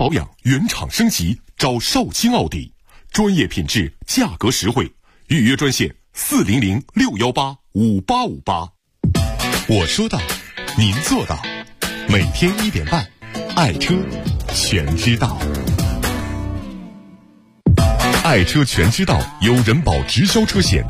保养原厂升级，找绍兴奥迪，专业品质，价格实惠，预约专线400-618-5858。我说到，您做到，每天1点半，爱车全知道。爱车全知道由人保直销车险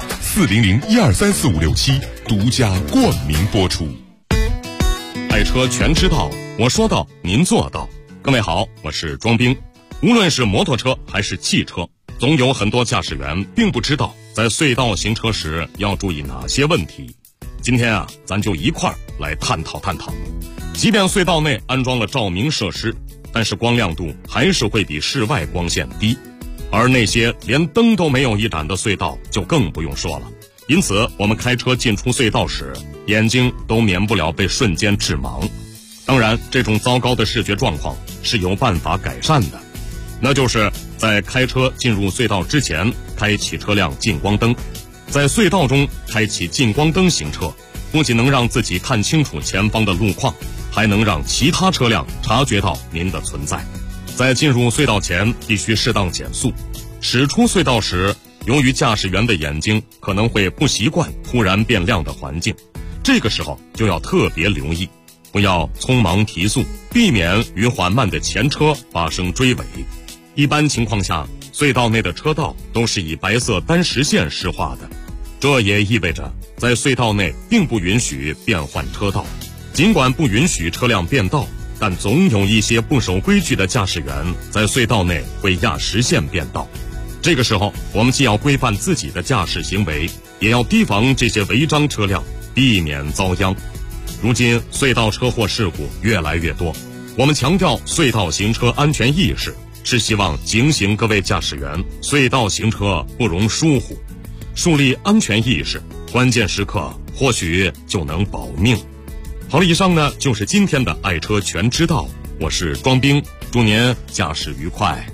400-1234567独家冠名播出。爱车全知道，我说到，您做到。各位好，我是庄兵。无论是摩托车还是汽车，总有很多驾驶员并不知道在隧道行车时要注意哪些问题。今天啊，咱就一块儿来探讨探讨。即便隧道内安装了照明设施，但是光亮度还是会比室外光线低。而那些连灯都没有一盏的隧道就更不用说了。因此我们开车进出隧道时，眼睛都免不了被瞬间致盲。当然，这种糟糕的视觉状况是有办法改善的，那就是在开车进入隧道之前开启车辆近光灯。在隧道中开启近光灯行车，不仅能让自己看清楚前方的路况，还能让其他车辆察觉到您的存在。在进入隧道前必须适当减速，驶出隧道时，由于驾驶员的眼睛可能会不习惯突然变亮的环境，这个时候就要特别留意，不要匆忙提速，避免与缓慢的前车发生追尾。一般情况下，隧道内的车道都是以白色单实线施画的，这也意味着在隧道内并不允许变换车道。尽管不允许车辆变道，但总有一些不守规矩的驾驶员在隧道内会压实线变道。这个时候，我们既要规范自己的驾驶行为，也要提防这些违章车辆，避免遭殃。如今隧道车祸事故越来越多，我们强调隧道行车安全意识，是希望警醒各位驾驶员，隧道行车不容疏忽，树立安全意识，关键时刻或许就能保命。好了，以上呢就是今天的爱车全知道，我是庄兵，祝您驾驶愉快。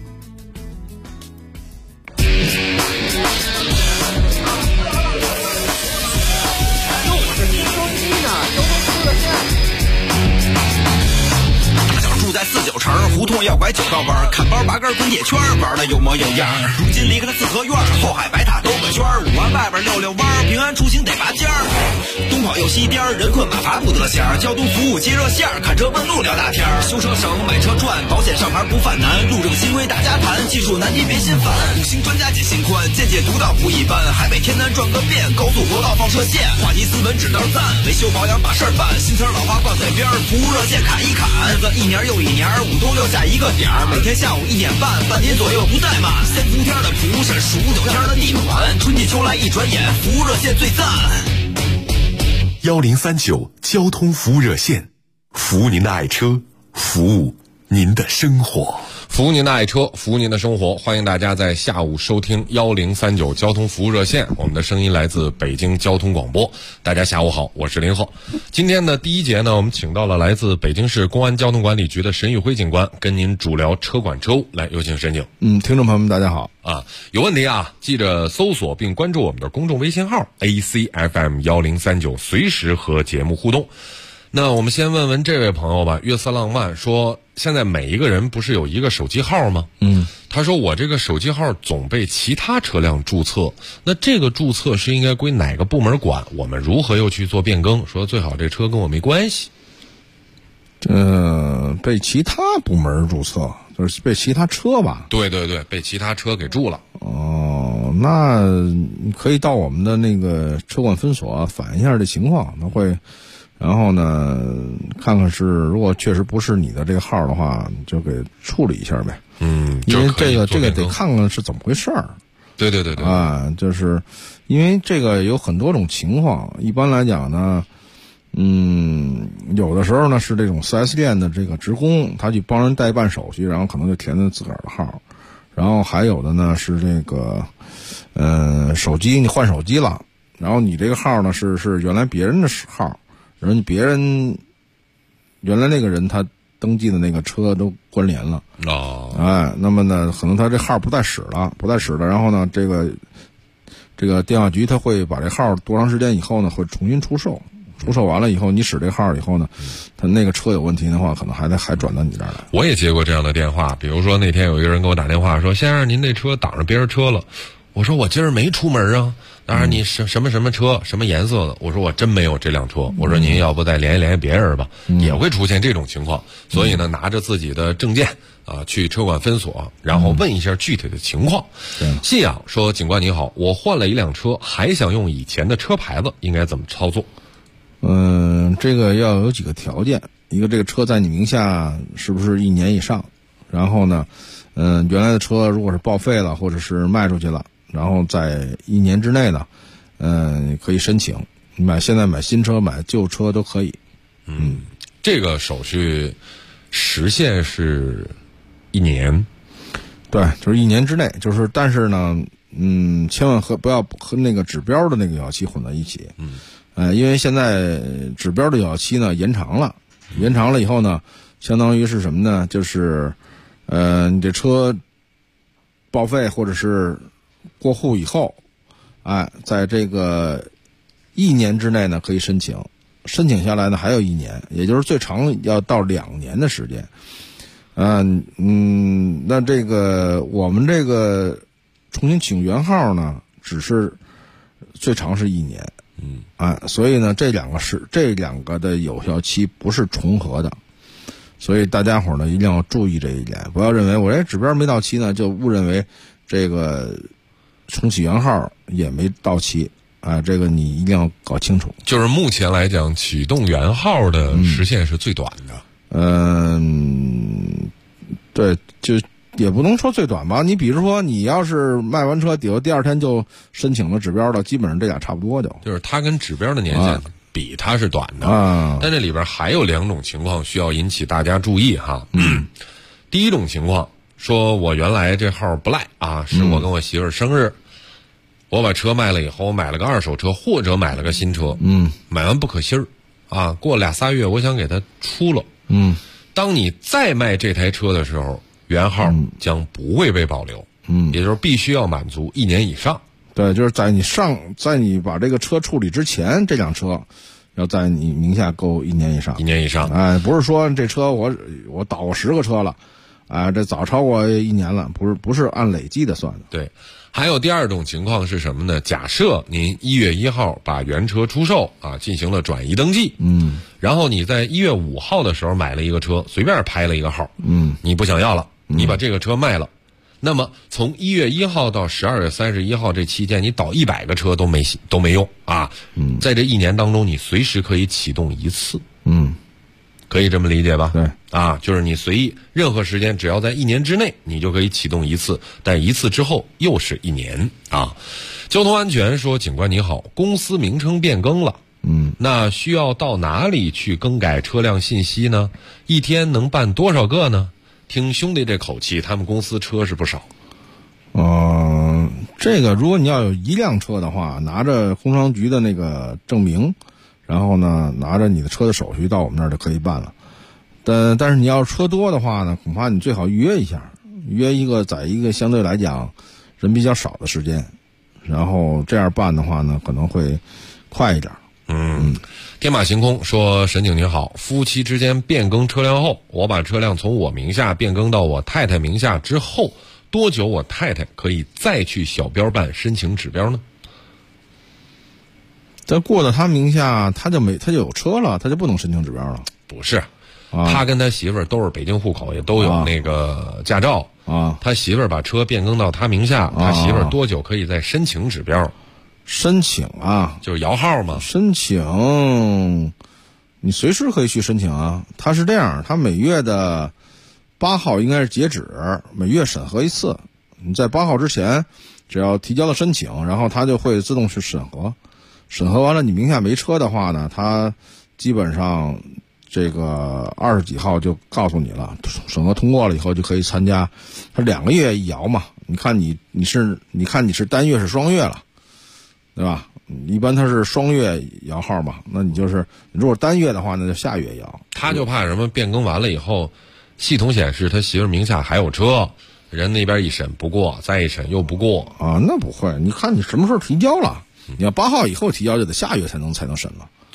49城胡同要拐9道弯，看包拔根滚铁圈，玩的有模有样。如今离开了四合院，后海白塔兜个圈，5环外边溜溜弯，平安出行得拔尖儿。东跑右西颠，人困马乏不得闲，交通服务接热线，看车问路聊大天。修车省，买车赚，保险上牌不犯难，路政新规大家谈，技术难题别心烦。5星专家解心宽，见解独到不一般，海北天南转个遍，高速国道放车线，话题斯文指道赞，维修保养把事儿办，新词老话挂嘴边，服务热线砍一砍，日子一年又一年，5都6下一个点儿，每天下午1点半，半年左右不怠慢。先伏天的蒲是数9天的地暖，春季秋来一转眼，服务热线最赞。 1039交通服务热线，服务您的爱车，服务您的生活。 服务您的爱车，服务您的生活。欢迎大家在下午收听1039交通服务热线，我们的声音来自北京交通广播。大家下午好，我是林浩。今天的第一节呢，我们请到了来自北京市公安交通管理局的沈宇辉警官，跟您主聊车管车务。来，有请沈警。 听众朋友们大家好啊，有问题啊，记着搜索并关注我们的公众微信号 ACFM1039，随时和节目互动。那我们先问问这位朋友吧，月色浪漫说，现在每一个人不是有一个手机号吗？他说我这个手机号总被其他车辆注册，那这个注册是应该归哪个部门管？我们如何又去做变更？说最好这车跟我没关系。 被其他部门注册，就是被其他车吧？ 对对对，被其他车给注了。 哦，那你可以到我们的那个车管分所反映一下这情况，他会。然后呢，看看是如果确实不是你的这个号的话，就给处理一下呗。因为这个得看看是怎么回事儿。 对对对对啊，就是因为这个有很多种情况。一般来讲呢，有的时候呢是这种 4S 店的这个职工，他去帮人代办手续，然后可能就填的自个儿的号。然后还有的呢是这个，手机你换手机了，然后你这个号呢是原来别人的号。别人原来那个人他登记的那个车都关联了那么呢可能他这号不再使了，然后呢这个电话局他会把这号多长时间以后呢会重新出售， 出售完了以后，你使这号以后呢，他那个车有问题的话，可能还转到你这儿来。 我也接过这样的电话，比如说那天有一个人给我打电话说：“先生，您那车挡着别人车了。”我说：“我今儿没出门啊。”当然，你什么车，什么颜色的？我说我真没有这辆车。我说您要不再联系联系别人吧，也会出现这种情况。所以呢，拿着自己的证件啊，去车管分所，然后问一下具体的情况。信仰说：“警官你好，我换了一辆车，还想用以前的车牌子，应该怎么操作？” 这个要有几个条件，一个这个车在你名下是不是1年以上？然后呢，原来的车如果是报废了或者是卖出去了。然后在1年之内呢，可以申请。现在买新车、买旧车都可以。 这个手续时限是1年。 对，就是1年之内。但是呢，千万不要和那个指标的那个有效期混在一起。因为现在指标的有效期呢延长了以后呢，相当于是什么呢？就是，你这车报废或者是过户以后，在这个1年之内呢可以申请下来呢还有1年，也就是最长要到2年的时间。那这个我们这个重新请原号呢，只是最长是1年。所以呢，这两个的有效期不是重合的。所以大家伙呢一定要注意这一点，不要认为我这指标没到期呢，就误认为这个重启原号也没到期这个你一定要搞清楚。 就是目前来讲，启动原号的时限是最短的。 对，就也不能说最短吧。你比如说，你要是卖完车，第2天就申请了指标的，基本上这俩差不多就是它跟指标的年限比它是短的但这里边还有2种情况需要引起大家注意哈。第一种情况，说我原来这号不赖是我跟我媳妇儿生日，我把车卖了以后，我买了个2手车或者买了个新车，买完不可惜儿过2、3月我想给它出了，当你再卖这台车的时候，原号将不会被保留，也就是必须要满足1年以上。 对，就是在你把这个车处理之前，这辆车要在你名下够1年以上。1 年以上， 不是说这车我倒过10个车了，这早超过1年了，不是按累计的算的。 对，还有第2种情况是什么呢？假设您1月1号把原车出售进行了转移登记，然后你在1月5号的时候买了一个车，随便拍了一个号，你不想要了，你把这个车卖了。那么从1月1号到12月31号这期间，你倒100个车都没用在这1年当中，你随时可以启动1次。可以这么理解吧？ 对就是你随意任何时间，只要在1年之内，你就可以启动1次，但1次之后又是1年交通安全说：“警官你好，公司名称变更了，那需要到哪里去更改车辆信息呢？一天能办多少个呢？”听兄弟这口气，他们公司车是不少。 这个如果你要有1辆车的话，拿着工商局的那个证明，然后呢拿着你的车的手续到我们那儿就可以办了。但是你要是车多的话呢，恐怕你最好预约一下，在一个相对来讲人比较少的时间，然后这样办的话呢可能会快一点。 天马行空说：“沈警您好，夫妻之间变更车辆后，我把车辆从我名下变更到我太太名下之后，多久我太太可以再去小标办申请指标呢？” 在过到他名下，他就有车了，他就不能申请指标了。 不是，他跟他媳妇儿都是北京户口，也都有那个驾照他媳妇儿把车变更到他名下，他媳妇儿多久可以再申请指标？ 申请就是摇号嘛。 申请，你随时可以去申请他是这样，他每月的8号应该是截止，每月审核1次。你在8号之前，只要提交了申请，然后他就会自动去审核。审核完了，你名下没车的话呢，他基本上这个20几号就告诉你了，审核通过了以后就可以参加。他2个月一摇嘛，你看你是单月是双月了。对吧？一般它是双月摇号嘛，那你就是如果单月的话，那就下月摇。 他就怕什么？变更完了以后，系统显示他媳妇名下还有车，人那边一审不过，再一审又不过那不会。你看你什么时候提交了？你要8号以后提交，就得下月才能审了。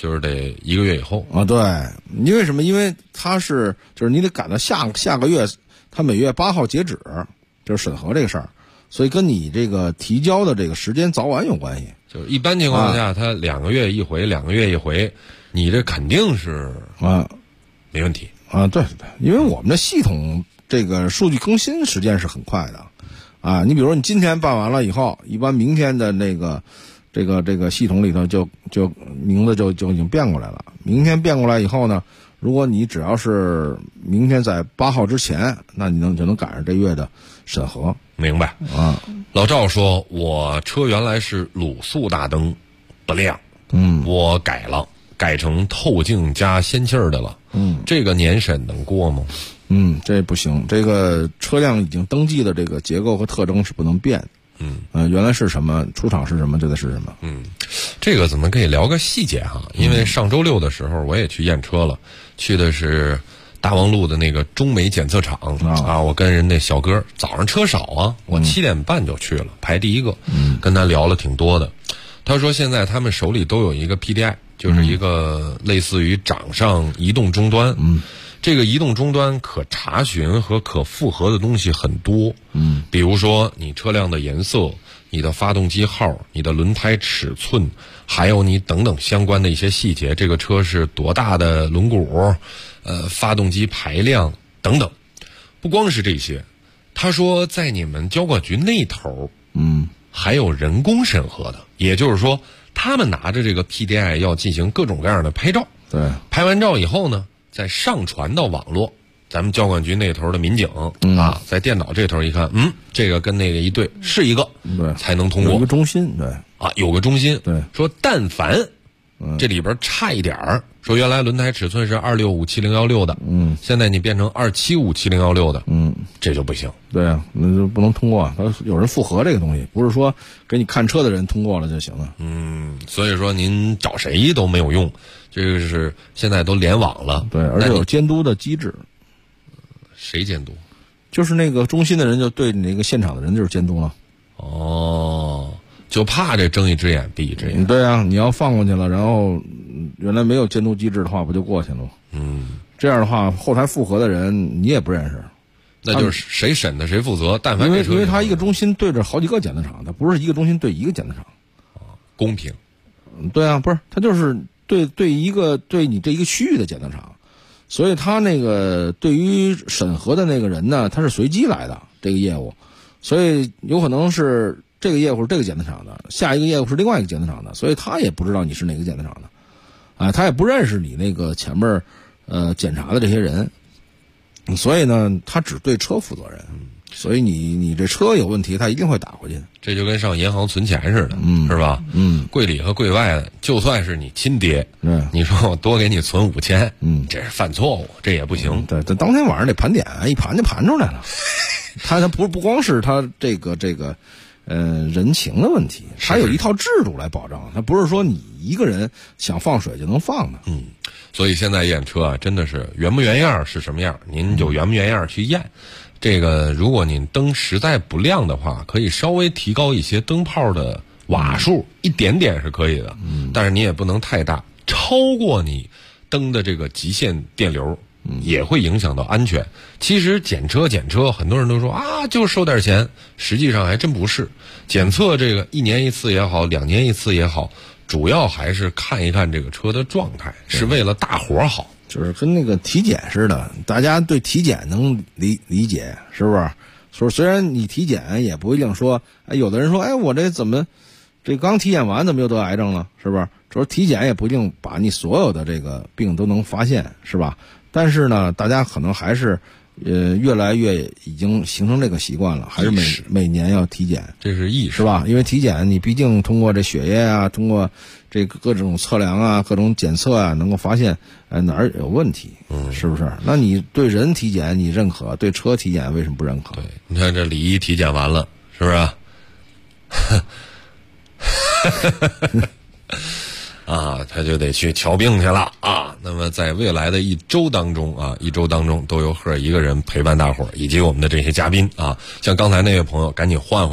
就是得1个月以后啊。对，因为什么？因为它是就是你得赶到下个月，它每月8号截止，就是审核这个事儿，所以跟你这个提交的这个时间早晚有关系。 就是一般情况下，它2个月一回，2个月一回，你这肯定是没问题啊。对对，因为我们的系统这个数据更新时间是很快的啊。你比如说你今天办完了以后，一般明天的那个这个系统里头就名字就已经变过来了。明天变过来以后呢，如果你只要是明天在8号之前，那你就能赶上这月的审核。 明白啊。 老赵说，我车原来是卤素大灯不亮，我改成透镜加氙气儿的了，这个年审能过吗？ 这不行，这个车辆已经登记的这个结构和特征是不能变的。原来是什么，出厂是什么，就得是什么。 这个怎么可以聊个细节哈？因为上周六的时候我也去验车了，去的是大望路的那个中美检测厂啊。我跟人那小哥早上车少啊，我7点半就去了，排第一个，跟他聊了挺多的。他说现在他们手里都有一个 PDI， 就是一个类似于掌上移动终端。这个移动终端可查询和可复核的东西很多。比如说你车辆的颜色、你的发动机号、你的轮胎尺寸，还有你等等相关的一些细节，这个车是多大的轮毂，发动机排量等等。不光是这些，他说在你们交管局那头，还有人工审核的，也就是说他们拿着这个 PDI 要进行各种各样的拍照。 对， 拍完照以后呢，再上传到网络，咱们交管局那头的民警在电脑这头一看，这个跟那个一对是一个， 对， 才能通过。 有一个中心，对有个中心， 对， 说但凡这里边差一点儿，说原来轮胎尺寸是2657016的，现在你变成2757016的，这就不行。 对啊，那就不能通过。他有人复核这个东西，不是说给你看车的人通过了就行了。 所以说您找谁都没有用，这个是现在都联网了。 对，而且有监督的机制。 谁监督？ 就是那个中心的人就对你那个现场的人就是监督了。 就怕这睁一只眼闭一只眼。 对啊，你要放过去了，然后原来没有监督机制的话，不就过去了吗？这样的话，后台复核的人你也不认识， 那就是谁审的谁负责。但凡因为他一个中心对着好几个检测厂，他不是一个中心对一个检测厂， 公平。 对啊，不是他就是对你这一个区域的检测厂，所以他那个对于审核的那个人呢，他是随机来的这个业务，所以有可能是这个业务是这个检测厂的，下一个业务是另外一个检测厂的，所以他也不知道你是哪个检测厂的，他也不认识你那个前面检查的这些人，所以呢，他只对车负责任。所以你这车有问题，他一定会打回去。 这就跟上银行存钱似的，是吧？柜里和柜外的，就算是你亲爹，你说我多给你存5000，这是犯错误，这也不行。 对，这当天晚上得盘点，一盘就盘出来了。他不光是他这个人情的问题，他有一套制度来保障，他不是说你一个人想放水就能放的。 所以现在验车啊，真的是原不原样是什么样，您就原不原样去验。这个如果您灯实在不亮的话，可以稍微提高一些灯泡的瓦数，一点点是可以的，但是你也不能太大，超过你灯的这个极限电流，也会影响到安全。其实检车，很多人都说就收点钱，实际上还真不是。检测这个1年1次也好，2年1次也好，主要还是看一看这个车的状态，是为了大伙好。 就是跟那个体检似的，大家对体检能理解，是不是？说虽然你体检也不一定说，有的人说，我这怎么这刚体检完怎么又得癌症了，是不是？说体检也不一定把你所有的这个病都能发现，是吧？但是呢，大家可能还是越来越已经形成这个习惯了，还是每年要体检， 这是意识， 是吧？因为体检你毕竟通过这血液啊，通过这个各种测量啊，各种检测啊，能够发现哪儿有问题，是不是？那你对人体检你认可，对车体检为什么不认可？ 对，你看这李一体检完了，是不是？他就得去瞧病去了啊。那么在未来的一周当中都由赫一个人陪伴大伙儿以及我们的这些嘉宾啊。像刚才那位朋友，赶紧换回来吧。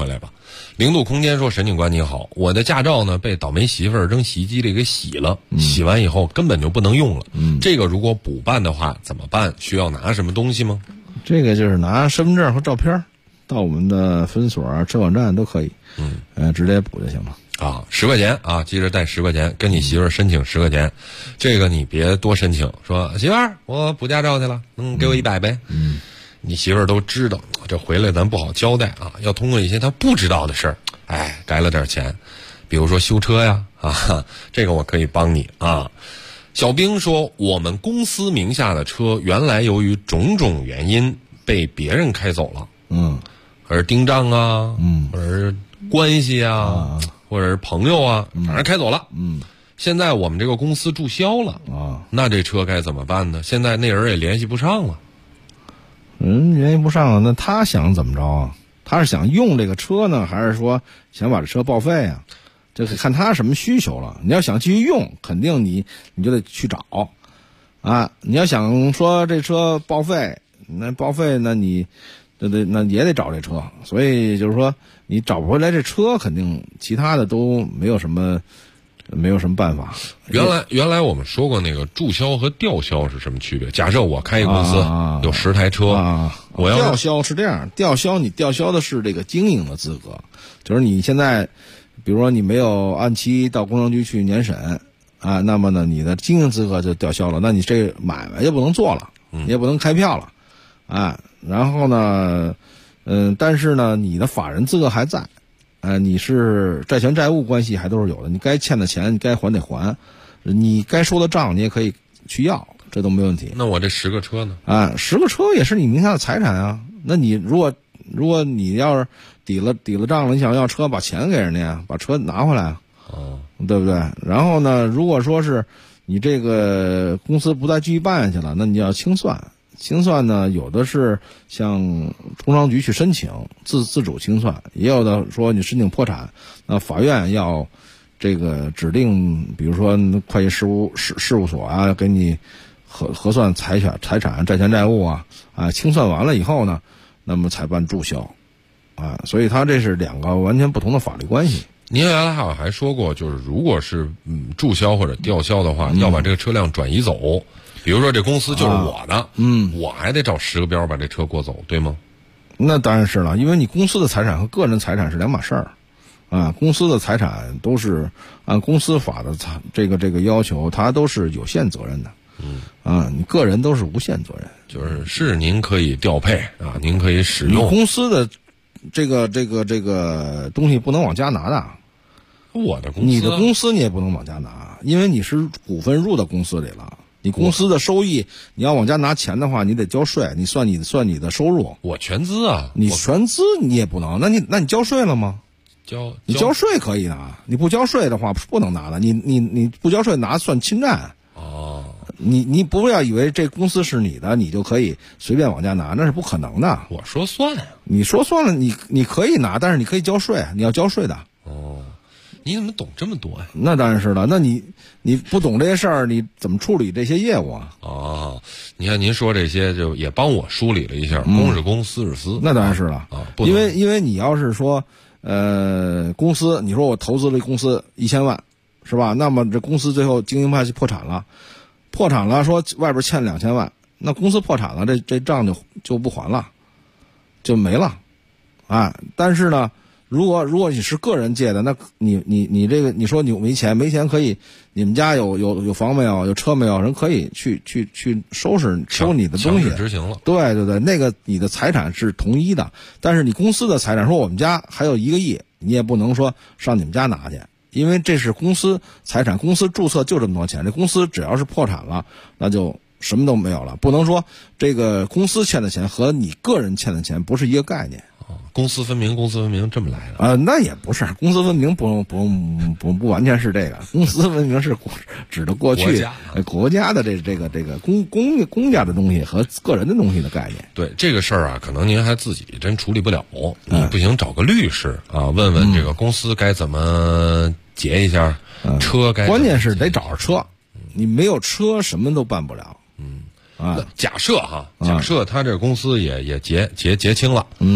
零度空间说：“沈警官你好，我的驾照呢被倒霉媳妇儿扔洗衣机里给洗了，洗完以后根本就不能用了。这个如果补办的话怎么办？需要拿什么东西吗？” 这个就是拿身份证和照片到我们的分所、车管站都可以，直接补就行了。 啊，10块钱啊，记着带10块钱，跟你媳妇儿申请10块钱，这个你别多申请，说媳妇儿我补驾照去了，给我100呗。你媳妇儿都知道，这回来咱不好交代啊，要通过一些她不知道的事儿，该了点钱，比如说修车呀，这个我可以帮你啊。小兵说，我们公司名下的车原来由于种种原因被别人开走了，或者盯账啊，或者是关系啊，或者是朋友啊，反正开走了。现在我们这个公司注销了啊，那这车该怎么办呢？现在那人也联系不上了。 联系不上了，那他想怎么着啊？他是想用这个车呢，还是说想把这车报废啊？这个看他什么需求了。你要想继续用，肯定你就得去找啊。你要想说这车报废，那报废那你那也得找这车。所以就是说你找不回来这车，肯定其他的都没有什么办法。 原来我们说过那个注销和吊销是什么区别？假设我开一公司有10台车我要吊销是这样，吊销你吊销的是这个经营的资格，就是你现在比如说你没有按期到工商局去年审啊，那么呢你的经营资格就吊销了，那你这买卖就不能做了，你也不能开票了啊。然后呢但是呢你的法人资格还在，你是债权债务关系还都是有的，你该欠的钱你该还得还，你该收的账你也可以去要，这都没问题。 那我这10个车呢 ？10个车也是你名下的财产啊。那你如果你要是抵了账了，你想要车，把钱给人家，把车拿回来对不对？然后呢，如果说是你这个公司不再继续办下去了，那你要清算。清算呢，有的是向工商局去申请自主清算，也有的说你申请破产，那法院要这个指定，比如说会计事务所啊，给你核算财产、债权债务啊，清算完了以后呢，那么才办注销，所以它这是2个完全不同的法律关系。 您原来好像还说过，就是如果是注销或者吊销的话，要把这个车辆转移走。比如说这公司就是我的，我还得找10个标把这车过走，对吗？ 那当然是了，因为你公司的财产和个人财产是2码事儿，公司的财产都是按公司法的这个要求，它都是有限责任的，你个人都是无限责任。 就是您可以调配啊，您可以使用。 你公司的这个东西不能往家拿的。 我的公司， 你的公司你也不能往家拿，因为你是股份入到公司里了。你公司的收益，你要往家拿钱的话，你得交税，你算你的收入。 我全资啊， 你全资你也不能，那你交税了吗？你交税可以拿，你不交税的话不能拿的。你不交税拿算侵占。你不要以为这公司是你的，你就可以随便往家拿，那是不可能的。 我说算呀， 你说算了，你可以拿，但是你可以交税，你要交税的。 你怎么懂这么多呀？ 那当然是了。那你不懂这些事儿，你怎么处理这些业务啊？ 你看您说这些，就也帮我梳理了一下，公是公，私是私。 那当然是了因为你要是说公司，你说我投资了公司1000万，是吧？那么这公司最后经营不下去破产了，说外边欠2000万，那公司破产了，这账就不还了，就没了但是呢，如果你是个人借的，那你这个你说你没钱可以，你们家有房没有，有车没有，人可以去收你的东西， 执行了。 对，那个你的财产是统一的，但是你公司的财产，说我们家还有1个亿，你也不能说上你们家拿去，因为这是公司财产，公司注册就这么多钱，这公司只要是破产了，那就什么都没有了，不能说这个公司欠的钱和你个人欠的钱不是一个概念。 公私分明这么来的那也不是，公私分明不完全是这个，公私分明是指的过去国家的这个公家的东西和个人的东西的概念。 对这个事儿可能您还自己真处理不了，你不行找个律师问问这个公司该怎么结一下，车该关键是得找着车，你没有车什么都办不了。 假设他这个公司也结清了，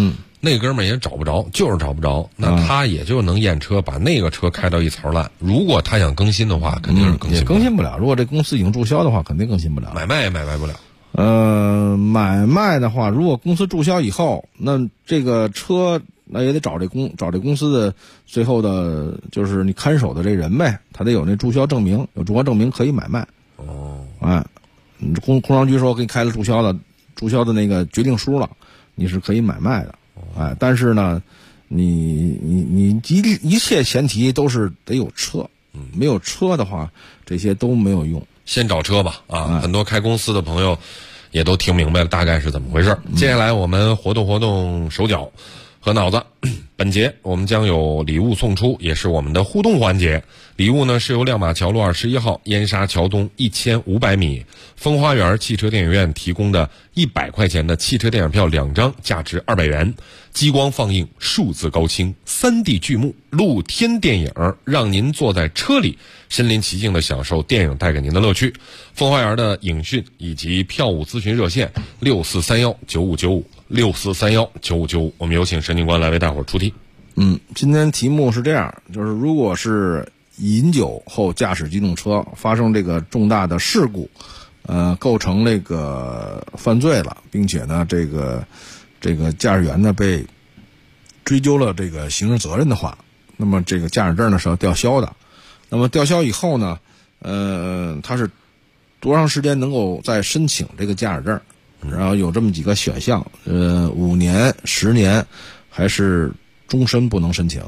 那哥们儿也找不着，就是找不着，那他也就能验车，把那个车开到一槽烂。如果他想更新的话，肯定是也更新不了。如果这公司已经注销的话，肯定更新不了。 买卖也买卖不了。 买卖的话，如果公司注销以后，那这个车那也得找这公司的最后的就是你看守的这人呗，他得有那注销证明，有注销证明可以买卖。工商局说给你开了注销的那个决定书了，你是可以买卖的。但是呢，你一切前提都是得有车，没有车的话，这些都没有用。 先找车吧，很多开公司的朋友也都听明白了大概是怎么回事。接下来我们活动手脚和脑子。本节我们将有礼物送出，也是我们的互动环节。礼物呢是由亮马桥路21号燕莎桥东1500米风花园汽车电影院提供的100块钱的汽车电影票2张，价值200元，激光放映数字高清 3D 剧目露天电影，让您坐在车里身临其境地享受电影带给您的乐趣。风花园的影讯以及票务咨询热线6431959564319595，我们有请审警官来为大伙儿出题。 今天题目是这样，就是如果是饮酒后驾驶机动车发生这个重大的事故，构成这个犯罪了，并且呢这个驾驶员呢被追究了这个刑事责任的话，那么这个驾驶证呢是要吊销的。那么吊销以后呢，他是多长时间能够再申请这个驾驶证？然后有这么几个选项，5年、10年，还是终身不能申请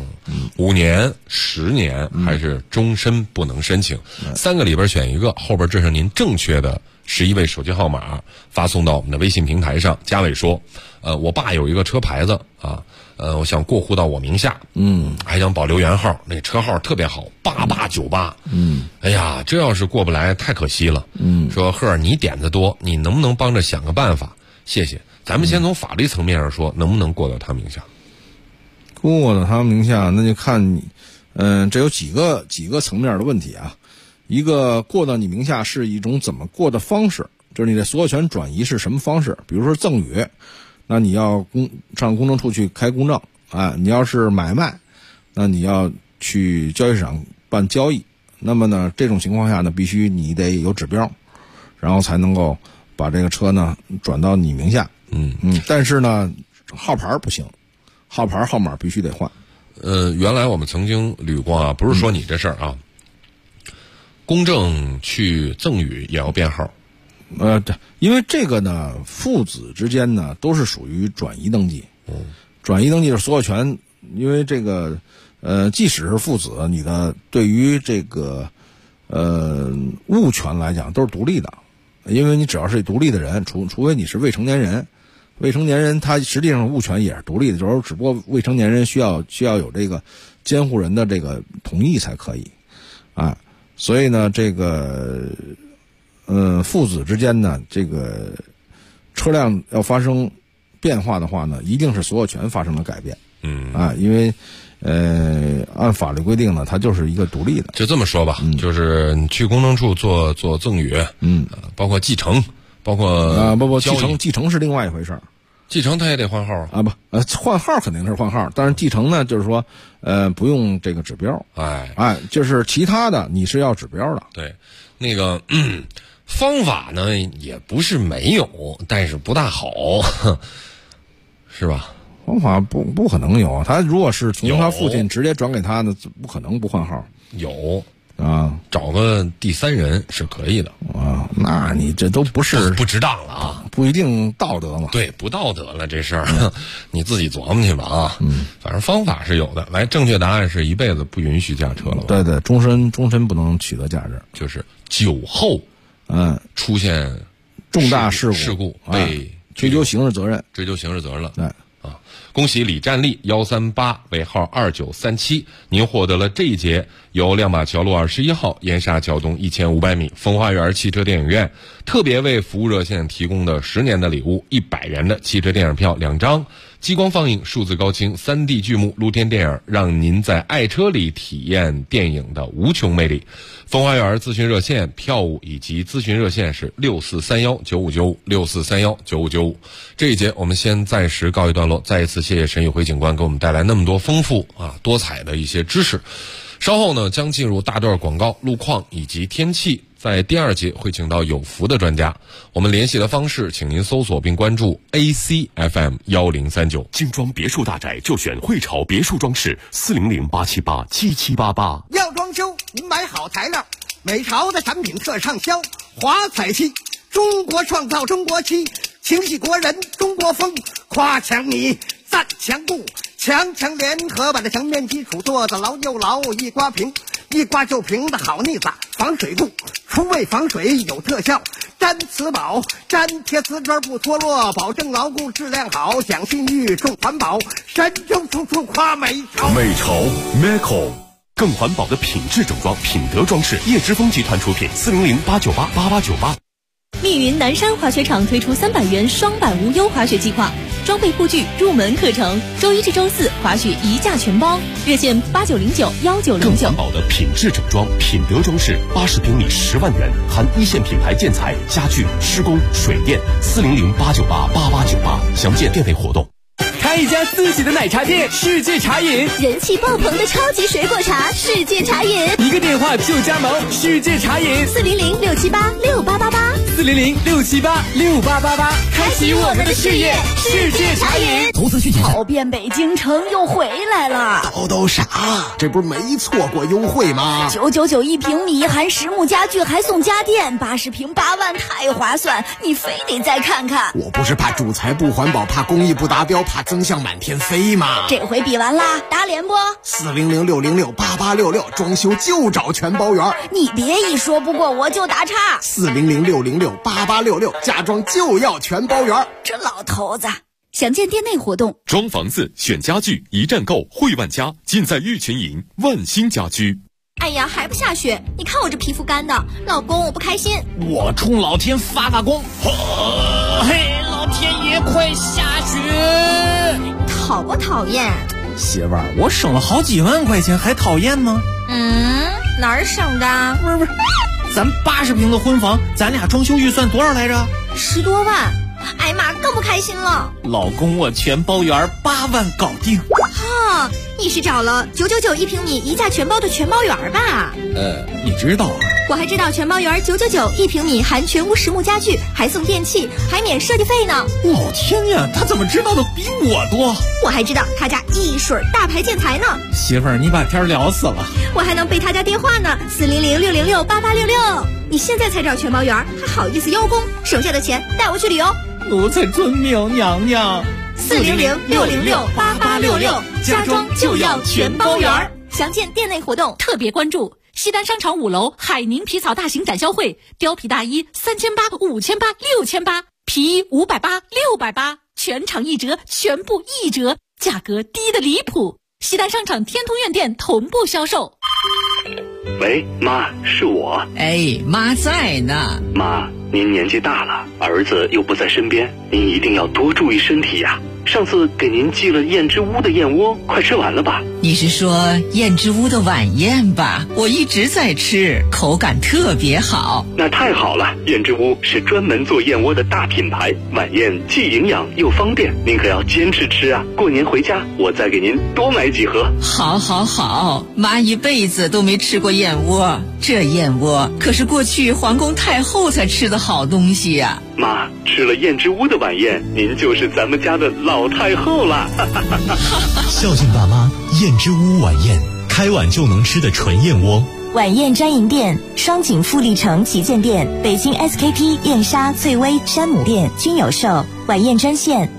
？5年、10年还是终身不能申请？3个里边选一个，后边这是您正确的11位手机号码，发送到我们的微信平台上。嘉伟说，我爸有一个车牌子啊，我想过户到我名下，还想保留原号，那车号特别好，8898。哎呀，这要是过不来太可惜了。说赫儿你点子多，你能不能帮着想个办法？谢谢。咱们先从法律层面上说，能不能过到他名下？ 过到他名下，那就看你，这有几个层面的问题啊。一个过到你名下是一种怎么过的方式，就是你的所有权转移是什么方式。比如说赠与，那你要上公证处去开公证啊。你要是买卖，那你要去交易市场办交易。那么呢，这种情况下呢，必须你得有指标，然后才能够把这个车呢转到你名下。但是呢，号牌不行。号牌号码必须得换。 原来我们曾经捋过啊，不是说你这事儿啊，公证去赠与也要编号。 因为这个呢，父子之间呢都是属于转移登记。转移登记的所有权，因为这个即使是父子，你的对于这个物权来讲都是独立的，因为你只要是独立的人，除非你是未成年人。未成年人他实际上物权也是独立的，就是只不过未成年人需要有这个监护人的这个同意才可以，所以呢，这个父子之间呢，这个车辆要发生变化的话呢，一定是所有权发生了改变，因为按法律规定呢，它就是一个独立的。 就这么说吧，就是你去公证处做赠与，包括继承。包括继承是另外一回事儿， 继承他也得换号啊，换号肯定是换号，但是继承呢，就是说不用这个指标，就是其他的你是要指标的。 对，那个方法呢也不是没有，但是不大好，是吧？ 方法不可能有，他如果是从他父亲直接转给他的，不可能不换号。 有。找个第三人是可以的那你这都不是不值当了啊， 不一定道德嘛。 对，不道德了这事儿，你自己琢磨去吧啊。反正方法是有的。来，正确答案是一辈子不允许驾车了。 对，终身不能取得驾照， 就是酒后出现重大事故被追究刑事责任了。对。恭喜李占利138尾号2937，您获得了这一节由亮马桥路21号燕莎桥东1500米风花园汽车电影院特别为服务热线提供的10年的礼物，100元的汽车电影票2张，激光放映数字高清 3D 剧目露天电影，让您在爱车里体验电影的无穷魅力。风花园咨询热线票务以及咨询热线是6431959564319595。这一节我们先暂时告一段落，再再一次谢谢沈宇辉警官给我们带来那么多丰富多彩的一些知识。稍后呢将进入大段广告、路况以及天气，在第2节会请到有福的专家。我们联系的方式，请您搜索并关注 ACFM 1039。 精装别墅大宅就选汇潮别墅装饰，400-878-7788。 要装修，您买好材料，美潮的产品特畅销，华彩漆，中国创造中国漆，情系国人中国风，夸墙泥，赞墙布，强联合把这墙面基础做得牢又牢，一刮平，一刮就平的好腻子，防水布，除味防水有特效，粘瓷宝，粘贴瓷砖不脱落，保证牢固质量好，讲信誉重环保，神州处处夸美潮。 美潮 Meco 更环保的品质整装，品德装饰，叶之峰集团出品，400-898-8898。 密云南山滑雪场推出300元双板无忧滑雪计划，装备护具、入门课程，周一至周四滑雪一价全包，热线8909-1909。 更环保的品质整装，品德装饰，80平米10万元，含一线品牌建材、家具、施工、水电，400-898-8898。详见店内活动。 开一家自己的奶茶店，世界茶饮， 人气爆棚的超级水果茶，世界茶饮， 一个电话就加盟，世界茶饮，400-678-6888，400-678-6888，开启我们的事业，世界茶饮。 投资需求跑遍北京城又回来了， 都傻，这不是没错过优惠吗 ？999一平米，含实木家具还送家电，80平8万，太划算，你非得再看看。 我不是怕主材不环保，怕工艺不达标，怕增项满天飞吗？ 这回比完啦，打脸不 ？400-606-8866，装修就找全包圆。 你别一说不过我就打岔。 400-606-8866，家装就要全包圆。 这老头子。详见店内活动。 装房子选家具，一站购汇万家，尽在玉群营万兴家居。 哎呀，还不下雪？你看我这皮肤干的，老公我不开心。 我冲老天发功，嘿，老天爷快下雪！ 讨不讨厌？ 媳妇儿，我省了好几万块钱，还讨厌吗？ 哪儿省的？ 不是，咱80平的婚房，咱俩装修预算多少来着 ？10多万。哎妈，更不开心了。 老公，我全包圆，8万搞定。 哈，你是找了999一平米一价全包的全包圆吧？ 你知道啊？ 我还知道全包圆999一平米，含全屋实木家具，还送电器，还免设计费呢。 老天呀，他怎么知道的比我多？ 我还知道他家一水大牌建材呢。 媳妇儿，你把天聊死了。 我还能背他家电话呢，400-606-8866。你现在才找全包圆，还好意思邀功？省下的钱带我去旅游。 奴才遵命，娘娘。 400-606-8866，家装就要全包圆。详见店内活动。 特别关注西单商场5楼海宁皮草大型展销会，貂皮大衣3800、5800、6800，皮衣580、680，全场1折，全部1折，价格低得离谱。西单商场天通苑店同步销售。 喂，妈，是我。 哎，妈在呢。 妈，您年纪大了，儿子又不在身边，您一定要多注意身体呀。上次给您寄了燕之屋的燕窝，快吃完了吧？ 你是说燕之屋的晚宴吧？我一直在吃，口感特别好。 那太好了，燕之屋是专门做燕窝的大品牌，晚宴既营养又方便，您可要坚持吃啊！过年回家我再给您多买几盒。 好好好，妈一辈子都没吃过燕窝，这燕窝可是过去皇宫太后才吃的好东西呀。 妈，吃了燕之屋的晚宴，您就是咱们家的老太后了。 孝敬爸妈，燕之屋晚宴，开碗就能吃的纯燕窝。 晚宴专营店：双井富力城旗舰店、北京 SKP 燕莎、翠微、山姆店均有售。晚宴专线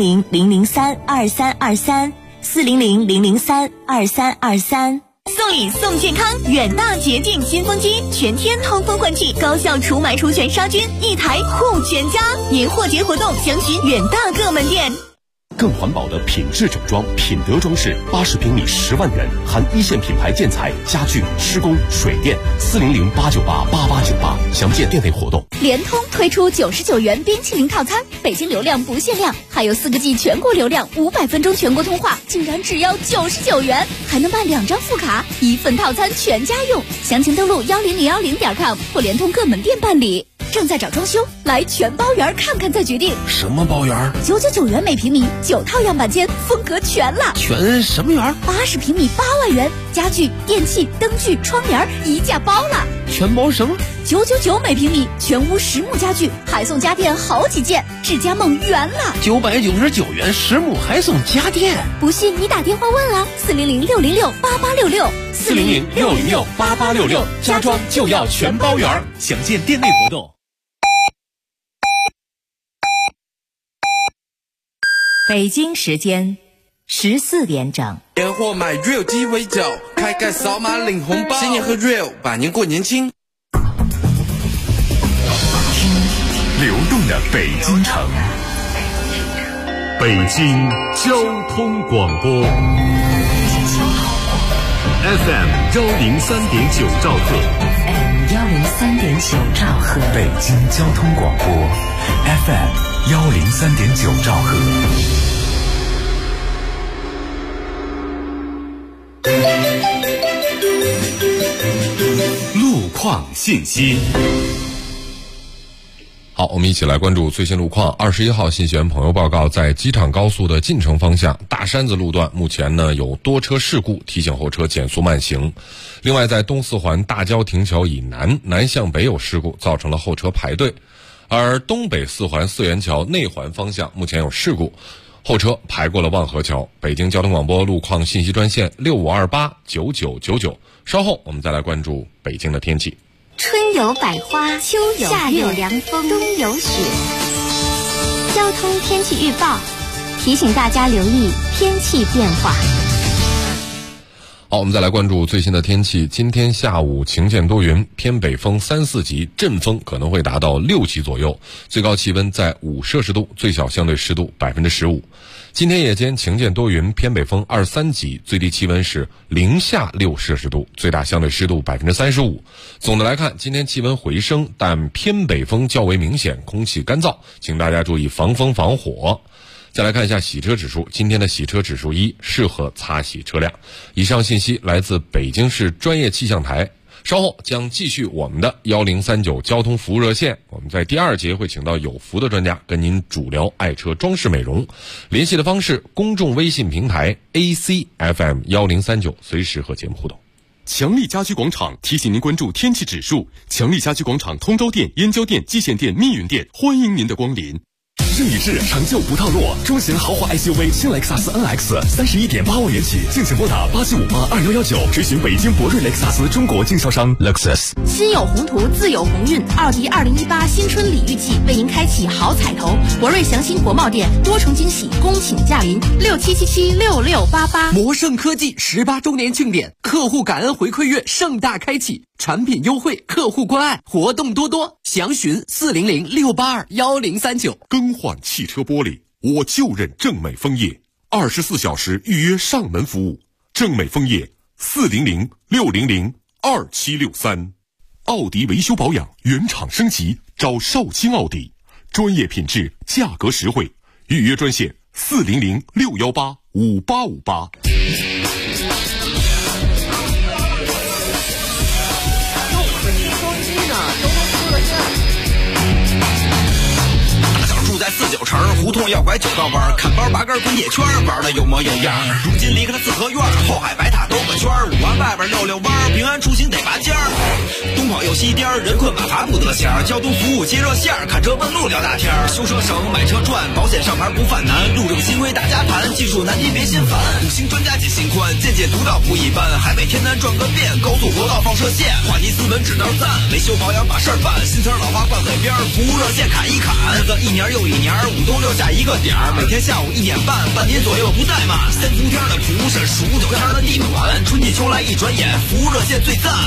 ：400-003-2323，400-003-2323。送礼送健康，远大洁净新风机，全天通风换气，高效除螨除癣杀菌，一台护全家。年货节活动详询远大各门店。 更环保的品质整装，品德装饰，80平米10万元，含一线品牌建材、家具、施工、水电，400-898-8898。详见店内活动。 联通推出99元冰淇淋套餐，北京流量不限量，还有4个G 全国流量，500分钟全国通话，竟然只要99元，还能办2张副卡，1份套餐全家用。详情登录10010.com或联通各门店办理。 正在找装修，来全包园看看再决定。 什么包园 ？999元每平米，9套样板间，风格全了。 全什么园 ？80平米8万元，家具、电器、灯具、窗帘一价包了。 全包什么 ？999每平米，全屋实木家具，还送家电好几件，智家梦圆了。 999元实木还送家电， 不信你打电话问啊，400-606-8866，400-606-8866， 家装就要全包圆，详见店内活动。 北京时间14点整。 年货买 real 鸡尾酒，开盖扫码领红包，新年喝 real， 百年过年轻。 流动的北京城，北京交通广播 FM 103.9兆赫， 103.9兆赫， 北京交通广播 FM 103.9兆赫。路况信息。 好，我们一起来关注最新路况。21号信息源朋友报告，在机场高速的进城方向大山子路段，目前呢有多车事故，提醒后车减速慢行。另外，在东四环大郊亭桥以南南向北有事故，造成了后车排队。而东北四环四元桥内环方向目前有事故，后车排过了望河桥。北京交通广播路况信息专线65289999。稍后我们再来关注北京的天气。 春有百花，秋有夏有凉风，冬有雪。交通天气预报提醒大家留意天气变化。 好，我们再来关注最新的天气。今天下午晴见多云，偏北风3、4级，阵风可能会达到6级左右，最高气温在5摄氏度，最小相对湿度15%。今天夜间晴见多云，偏北风2、3级，最低气温是零下6摄氏度，最大相对湿度35%。总的来看，今天气温回升，但偏北风较为明显，空气干燥，请大家注意防风防火。再来看一下洗车指数，今天的洗车指数1，适合擦洗车辆。以上信息来自北京市专业气象台。稍后将继续我们的1039交通服务热线，我们在第2节会请到有福的专家跟您主聊爱车装饰美容。联系的方式：公众微信平台 ACFM 1039，随时和节目互动。 强力家居广场提醒您关注天气指数。强力家居广场通州店、燕郊店、蓟县店、密云店，欢迎您的光临。 胜利志成就不套路，中型豪华 SUV 新雷克萨斯 NX 31.8万元起，敬请拨打87582119，垂询北京博瑞雷克萨斯中国经销商 Lexus。 心有宏图，自有鸿运。奥迪2018新春礼遇季为您开启好彩头，博瑞祥兴国贸店多重惊喜，恭请驾临67776688。 魔盛科技18周年庆典，客户感恩回馈月盛大开启，产品优惠，客户关爱，活动多多，详询400-682-1039。 更换汽车玻璃，我就认正美枫叶，24小时预约上门服务。正美枫叶400-600-2763。奥迪维修保养原厂升级，找少卿奥迪，专业品质，价格实惠。预约专线400-618-5858。 在49城胡同要拐9道弯，看包拔根滚铁圈，玩的有模有样。如今离开了四合院，后海白塔兜个圈，5环外边溜弯，平安出行得拔尖儿。东跑又西颠，人困马乏不得闲。交通服务接热线，看车问路聊大天。修车省，买车赚，保险上牌不犯难。路政新规大家谈，技术难题别心烦。5星专家解心宽，见解独到不一般。海北天南转个遍，高速国道放射线，话题斯文指道赞，维修保养把事儿办。新村老花灌海边，服务热线砍一砍。日子一年又一年，5东6下一个点儿，每天下午1点半，半年左右不怠慢。3伏天的服务是数9天的地暖，春季秋来一转眼，服务热线最赞。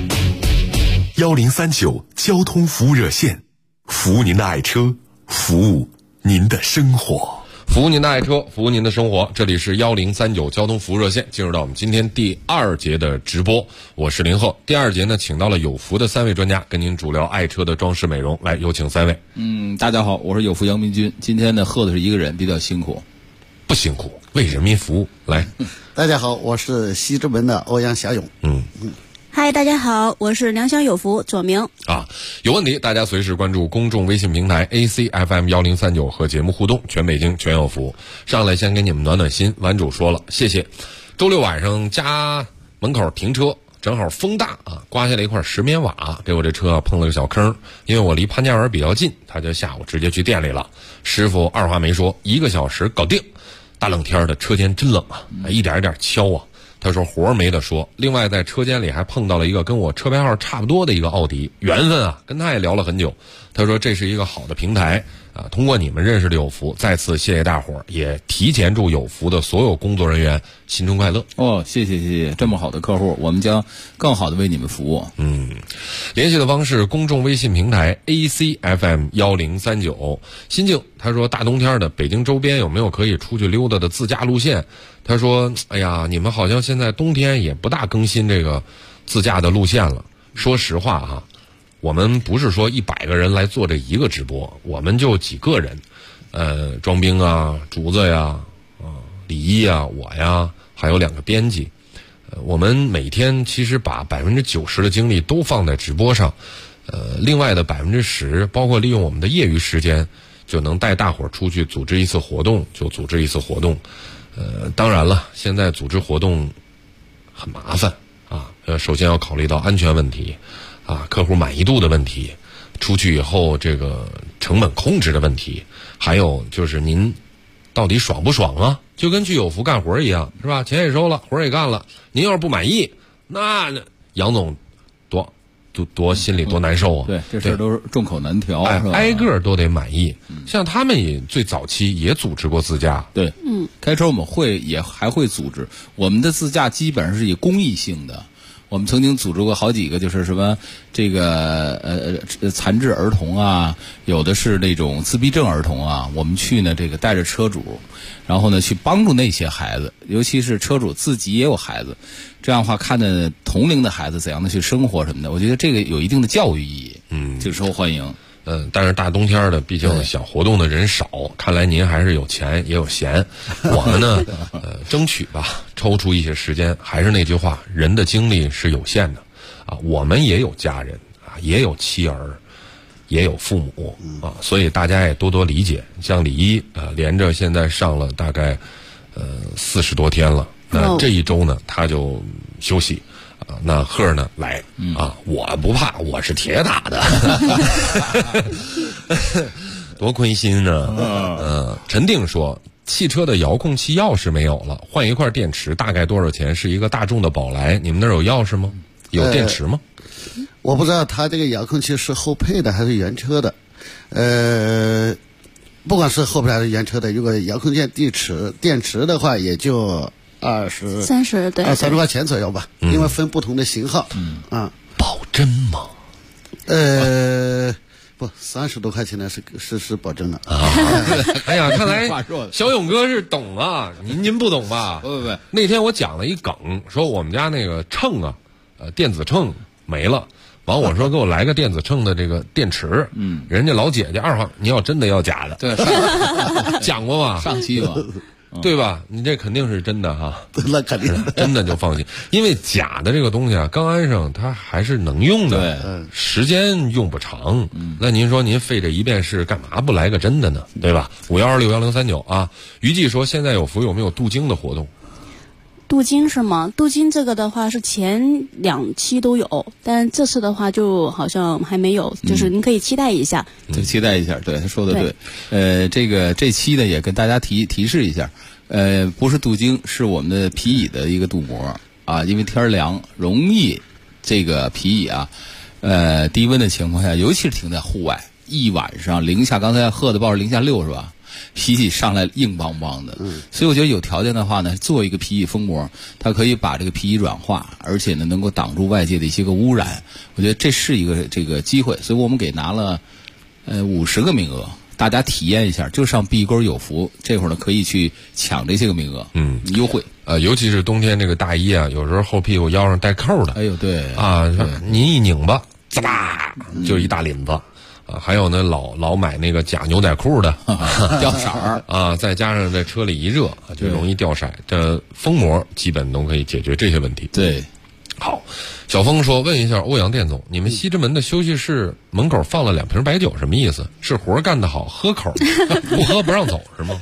1039交通服务热线，服务您的爱车，服务您的生活。 服务您的爱车，服务您的生活。这里是1039交通服务热线，进入到我们今天第2节的直播，我是林鹤。第2节呢，请到了有福的3位专家，跟您主聊爱车的装饰美容。来，有请3位。 大家好，我是有福杨明军。今天呢，贺的是一个人，比较辛苦。 不辛苦，为人民服务。来， 大家好，我是西直门的欧阳霞勇。 嗨，大家好，我是良乡有福左明。 有问题大家随时关注公众微信平台 ACFM1039和节目互动，全北京全有服务。上来先给你们暖暖心，玩主说了谢谢。周六晚上家门口停车，正好风大啊，刮下来一块石棉瓦，给我这车碰了个小坑。因为我离潘家园比较近，他就下午直接去店里了。师傅二话没说，1个小时搞定。大冷天的，车间真冷啊，一点一点敲啊。他说活儿没得说，另外在车间里还碰到了一个跟我车牌号差不多的一个奥迪，缘分啊，跟他也聊了很久。他说这是一个好的平台啊，通过你们认识了有福，再次谢谢大伙儿，也提前祝有福的所有工作人员新春快乐。 谢谢，这么好的客户，我们将更好的为你们服务。 联系的方式公众微信平台 ACFM1039。新静他说大冬天的北京周边有没有可以出去溜达的自驾路线？他说哎呀，你们好像现在冬天也不大更新这个自驾的路线了。说实话哈，我们不是说100个人来做这一个直播，我们就几个人，庄兵啊、竹子呀、李一啊、我呀，还有2个编辑。我们每天其实把90%的精力都放在直播上，另外的10%，包括利用我们的业余时间，就能带大伙儿出去组织一次活动，就组织一次活动。当然了，现在组织活动很麻烦啊，首先要考虑到安全问题啊，客户满意度的问题，出去以后这个成本控制的问题，还有就是您到底爽不爽啊？就跟去有福干活一样，是吧？钱也收了，活也干了，您要是不满意，那杨总多心里多难受啊！ 对，这事儿都是众口难调，是吧？ 挨个都得满意。像他们也最早期也组织过自驾， 对，开车我们还会组织，我们的自驾基本上是以公益性的。我们曾经组织过好几个，就是什么这个残智儿童啊，有的是那种自闭症儿童啊，我们去呢这个带着车主，然后呢去帮助那些孩子，尤其是车主自己也有孩子，这样的话看着同龄的孩子怎样的去生活什么的，我觉得这个有一定的教育意义，挺受欢迎。 但是大冬天的，毕竟想活动的人少，看来您还是有钱也有闲。我们呢，争取吧，抽出一些时间。还是那句话，人的精力是有限的，啊，我们也有家人啊，也有妻儿，也有父母啊，所以大家也多多理解。像李一连着现在上了大概40多天了，那这一周呢，他就休息。那贺呢来啊，我不怕，我是铁打的，多亏心呢。陈定说，汽车的遥控器钥匙没有了，换一块电池大概多少钱？是一个大众的宝来，你们那儿有钥匙吗？有电池吗？ 我不知道他这个遥控器是后配的还是原车的，不管是后配还是原车的，如果遥控器电池的话，也就 30对 30块钱左右吧，因为分不同的型号。 保真吗？ 不，30多块钱呢是保真的啊！哎呀，看来小勇哥是懂啊，您不懂吧？ 不， 那天我讲了一梗，说我们家那个秤啊，电子秤没了，完我说给我来个电子秤的这个电池，人家老姐姐二话，你要真的要假的， 对， 讲过吧？ 上期吧。 对吧？你这肯定是真的哈， 那肯定真的就放心，因为假的这个东西啊，刚安上它还是能用的，时间用不长。那您说您费这一遍事干嘛不来个真的呢？对吧？51261039啊。于季说现在有福有没有镀金的活动？ 镀金是吗？镀金这个的话是前2期都有，但这次的话就好像还没有，就是您可以期待一下。 对，期待一下，对，他说的对。这期呢也跟大家提示一下，不是镀金，是我们的皮椅的一个镀膜啊，因为天凉容易这个皮椅啊，低温的情况下，尤其是停在户外，一晚上零下，刚才贺的报是零下6是吧？皮椅上来硬邦邦的，所以我觉得有条件的话呢，做一个皮椅封膜，它可以把这个皮椅软化，而且呢能够挡住外界的一些个污染。我觉得这是一个这个机会，所以我们给拿了50个名额，大家体验一下，就上碧沟有福，这会儿呢可以去抢这些个名额，优惠。 尤其是冬天这个大衣啊，有时候后屁股腰上带扣的， 哎呦对啊，您一拧吧，滋啦就一大领子。还有呢，老买那个假牛仔裤的， 掉色儿啊，再加上在车里一热，就容易掉色。这封膜基本都可以解决这些问题。 对， 好，小峰说，问一下欧阳店总，你们西直门的休息室门口放了2瓶白酒，什么意思？是活干得好，喝口，不喝不让走是吗？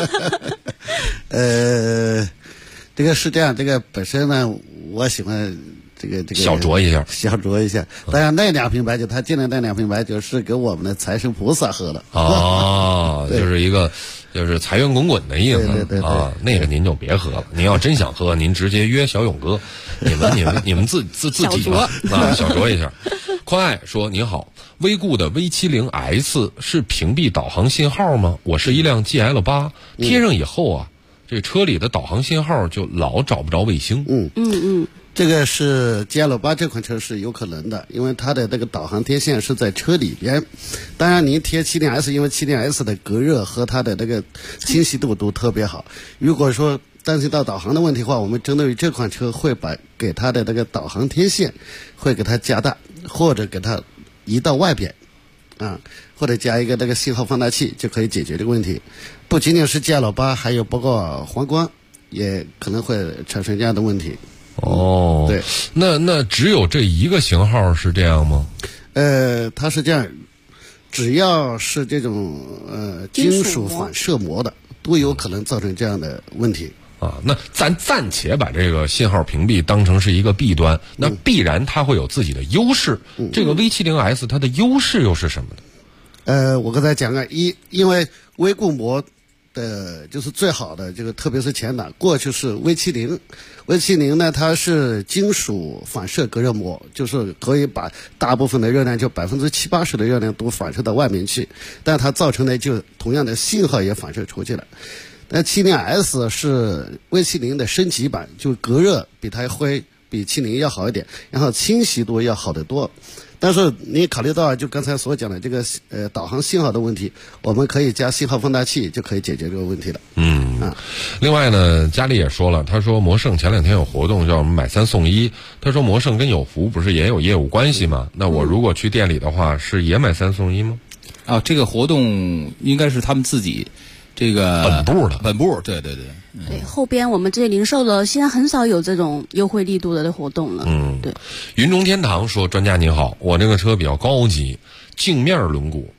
这个是这样，这个本身呢，我喜欢这个小酌一下。 当然那2瓶白酒，他进来那2瓶白酒是给我们的财神菩萨喝的。 就是一个就是财源滚滚的意思。 对啊，那个您就别喝了。您要真想喝，您直接约小勇哥，你们自己吧啊，小酌一下。宽爱说，您好，微固的 V70S 是屏蔽导航信号吗？我是一辆 GL8，贴上以后啊，这车里的导航信号就老找不着卫星。 这个是 GL8 这款车是有可能的，因为它的这个导航天线是在车里边。当然您贴 70S， 因为 70S 的隔热和它的这个清晰度都特别好。如果说担心到导航的问题的话，我们针对于这款车会给它的这个导航天线会给它加大，或者给它移到外边啊，或者加一个这个信号放大器，就可以解决这个问题。不仅仅是 GL8， 还有包括皇冠也可能会产生这样的问题。对， 那只有这一个型号是这样吗？ 它是这样，只要是这种金属反射膜的，都有可能造成这样的问题。 那咱暂且把这个信号屏蔽当成是一个弊端，那必然它会有自己的优势。这个 V70S 它的优势又是什么呢？ 我刚才讲了，因为微固膜就是最好的，这个特别是前挡，过去是 V70 呢，它是金属反射隔热膜，就是可以把大部分的热量，就70%-80%的热量都反射到外面去，但它造成的就同样的信号也反射出去了。但70S 是 V70 的升级版，就隔热比70要好一点，然后清晰度要好得多。但是你考虑到就刚才所讲的这个导航信号的问题，我们可以加信号放大器就可以解决这个问题了。 另外呢，佳丽也说了，他说魔圣前2天有活动叫买3送1，他说魔圣跟有福不是也有业务关系吗？那我如果去店里的话，是也买3送1吗？ 这个活动应该是他们自己这个本部，对。 对，后边我们这些零售的现在很少有这种优惠力度的活动了。对。 云中天堂说，专家您好，我这个车比较高级，镜面轮毂，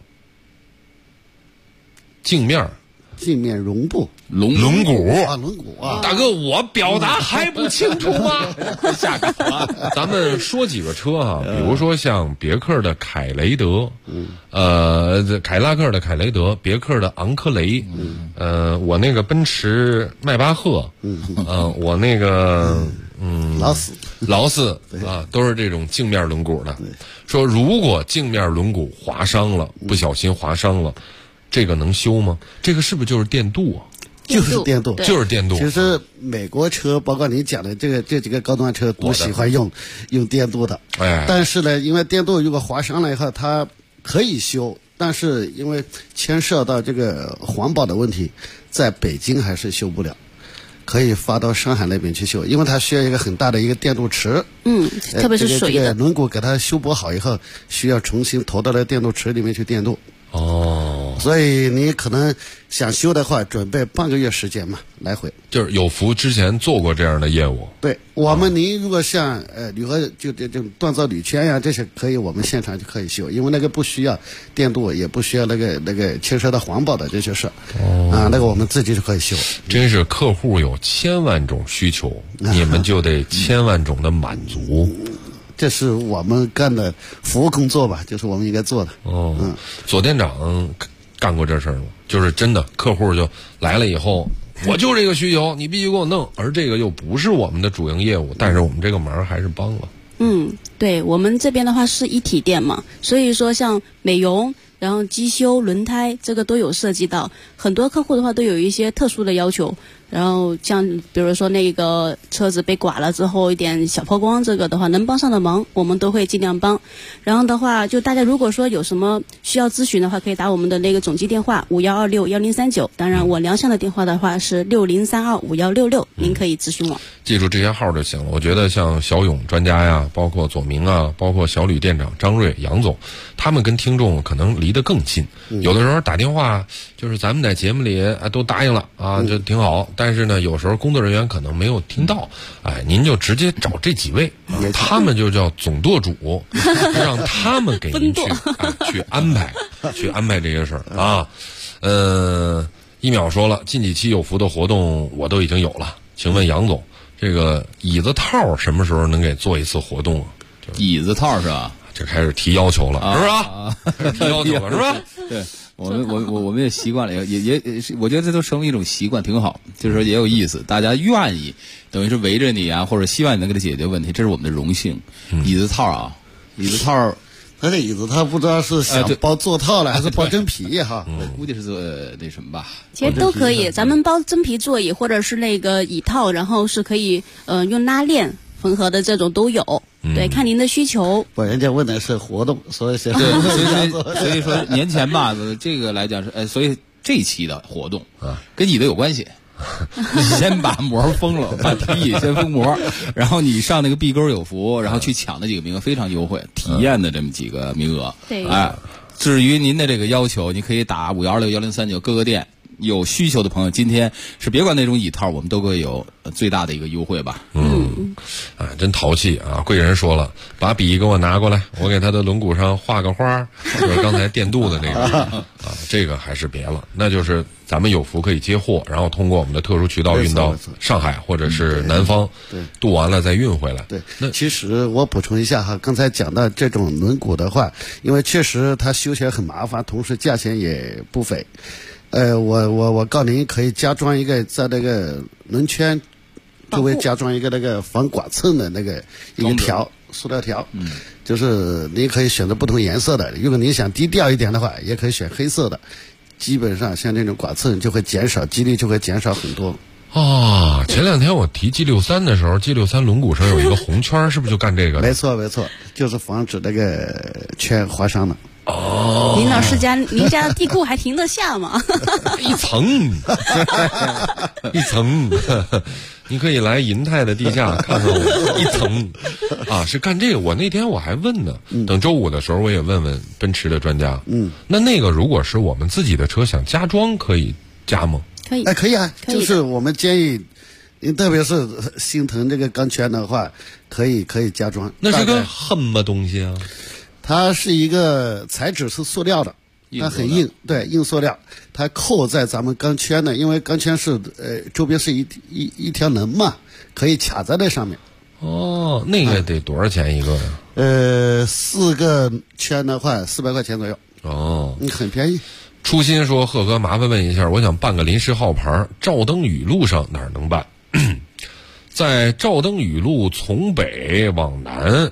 镜面绒布， 轮毂啊！ 大哥，我表达还不清楚吗？下岗了。咱们说几个车哈，比如说像别克的凯雷德，凯拉克的凯雷德，别克的昂科雷，我那个奔驰迈巴赫，我那个劳斯啊，都是这种镜面轮毂的。说如果镜面轮毂划伤了，不小心划伤了，这个能修吗？这个是不是就是电镀啊？ 就是电镀。其实美国车，包括你讲的这几个高端车，都喜欢用电镀的。但是呢，因为电镀如果划伤了以后，它可以修，但是因为牵涉到这个环保的问题，在北京还是修不了。可以发到上海那边去修，因为它需要一个很大的一个电镀池。 特别是水的。 这个轮毂给它修补好以后，需要重新投到那电镀池里面去电镀。所以你可能想修的话，准备半个月时间嘛，来回。 就是有福之前做过这样的业务。 对我们，您如果像铝合就这种锻造铝圈呀，这些可以我们现场就可以修，因为那个不需要电镀，也不需要那个牵涉到环保的这些事那个我们自己就可以修。 真是客户有1000万种需求，你们就得1000万种的满足。 这是我们干的服务工作吧，就是我们应该做的。 左店长干过这事儿吗？就是真的客户就来了以后，我就这个需求，你必须给我弄，而这个又不是我们的主营业务，但是我们这个忙还是帮了。 对，我们这边的话是一体店嘛，所以说像美容，然后机修、轮胎这个都有涉及到，很多客户的话都有一些特殊的要求。然后像比如说那个车子被剐了之后一点小抛光，这个的话能帮上的忙我们都会尽量帮。然后的话就大家如果说有什么需要咨询的话，可以打我们的那个总机电话51261039，当然我亮相的电话的话是60325166，您可以咨询我。 记住这些号就行了。我觉得像小勇专家呀，包括左明啊，包括小吕店长张瑞杨总，他们跟听众可能离得更近。有的时候打电话就是咱们在节目里都答应了啊，就挺好， 但是呢，有时候工作人员可能没有听到，哎，您就直接找这几位，他们就叫总舵主，让他们给您去安排这些事儿啊。一秒说了，近几期有福的活动我都已经有了，请问杨总，这个椅子套什么时候能给做一次活动啊？ 椅子套是吧？ 这开始提要求了，是吧？提要求了，是吧？ 对。我们也习惯了，也我觉得这都成为一种习惯，挺好。就是说也有意思，大家愿意，等于是围着你啊，或者希望你能给他解决问题，这是我们的荣幸。椅子套啊，椅子套， 他这椅子套不知道是想包座套了还是包真皮哈？ 估计是做那什么吧。 其实都可以，咱们包真皮座椅或者是那个椅套，然后是可以用拉链缝合的这种都有。对，看您的需求。 不，人家问的是活动，所以所以说年前吧，这个来讲是所以这一期的活动啊，跟椅子有关系。先把膜封了，把皮椅先封膜，然后你上那个壁沟有福，然后去抢那几个名额，非常优惠，体验的这么几个名额。 对， 哎，至于您的这个要求，你可以打512611039各个店。有需求的朋友，今天是别管那种椅套，我们都会有最大的一个优惠吧。 真淘气啊！贵人说了，把笔给我拿过来，我给他的轮毂上画个花，就是刚才电镀的那个啊，这个还是别了。那就是咱们有福可以接货，然后通过我们的特殊渠道运到上海或者是南方， 对， 镀完了再运回来。 对，那其实我补充一下哈，刚才讲到这种轮毂的话，因为确实它修起来很麻烦，同时价钱也不菲。我告您可以加装一个在那个轮圈周围加装一个那个防剐蹭的那个一个条塑料条，就是你可以选择不同颜色的，如果你想低调一点的话，也可以选黑色的。基本上像这种剐蹭就会减少，几率就会减少很多。 啊，前两天我提 G63 的时候，G63 轮毂上有一个红圈，是不是就干这个？ 没错，就是防止那个圈划伤了。 哦， 您老师家您家的地库还停得下吗？ 一层，一层，你可以来银泰的地下看看我一层，啊，是干这个。我那天我还问呢，等周五的时候我也问问奔驰的专家。那个如果是我们自己的车想加装，可以加吗？ 可以， 可以啊，就是我们建议。您特别是心疼这个钢圈的话，可以加装。 那是个什么东西啊？ 它是一个材质是塑料的，它很硬，对，硬塑料。它扣在咱们钢圈呢，因为钢圈是周边是一条棱嘛，可以卡在那上面。 哦，那个得多少钱一个呀 ？4个圈的话，400块钱左右。 哦， 很便宜。 初心说：“贺哥，麻烦问一下，我想办个临时号牌，照登雨路上哪儿能办？”在照登雨路从北往南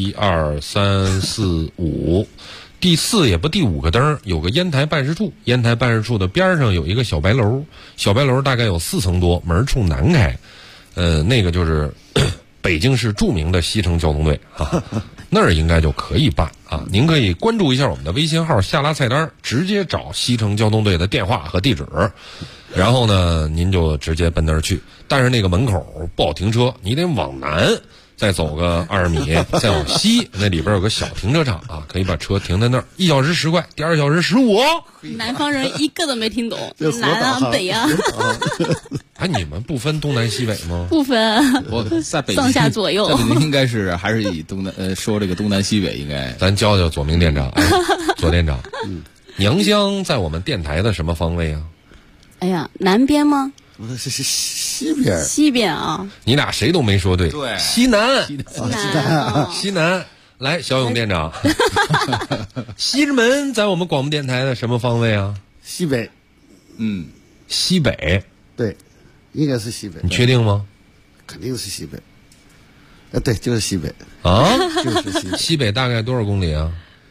1、2、3、4、5，第4也不第5个灯，有个烟台办事处，烟台办事处的边上有一个小白楼，小白楼大概有4层多，门冲南开，那个就是北京市著名的西城交通队啊，那儿应该就可以办啊。您可以关注一下我们的微信号，下拉菜单，直接找西城交通队的电话和地址。然后呢，您就直接奔那儿去，但是那个门口不好停车，你得往南再走个20米，再往西，那里边有个小停车场啊，可以把车停在那儿，1小时10块，第2小时15。 南方人一个都没听懂，南啊北啊。 哎，你们不分东南西北吗？ 不分， 我在北京上下左右。 在北京应该是还是以东南说这个东南西北应该。 咱教教左明店长，左店长，娘乡在我们电台的什么方位啊？ 哎呀，南边吗？ 是西边。 西边啊！ 你俩谁都没说对。 对， 西南。 西南。 来，小勇店长，西直门在我们广播电台的什么方位啊？ 西北。 西北。 对，应该是西北。 你确定吗？ 肯定是西北。对，就是西北。 啊？ 就是西北。 西北大概多少公里啊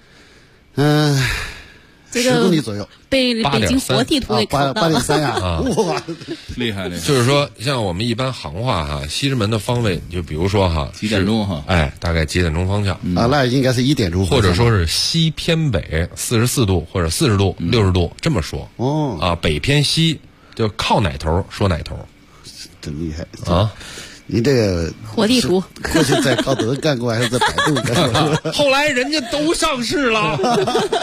？10公里左右。 被北京活地图给考到了。 8.3呀！哇， 厉害了！ 就是说，像我们一般行话哈，西直门的方位，就比如说哈， 几点钟哈？ 哎，大概几点钟方向？ 那应该是1点钟， 或者说是西偏北44度或者40度、60度这么说。 哦， 啊，北偏西就靠哪头说哪头， 真厉害啊！ 你这个活地图， 过去在高德干过，还是在百度干过？ 后来人家都上市了。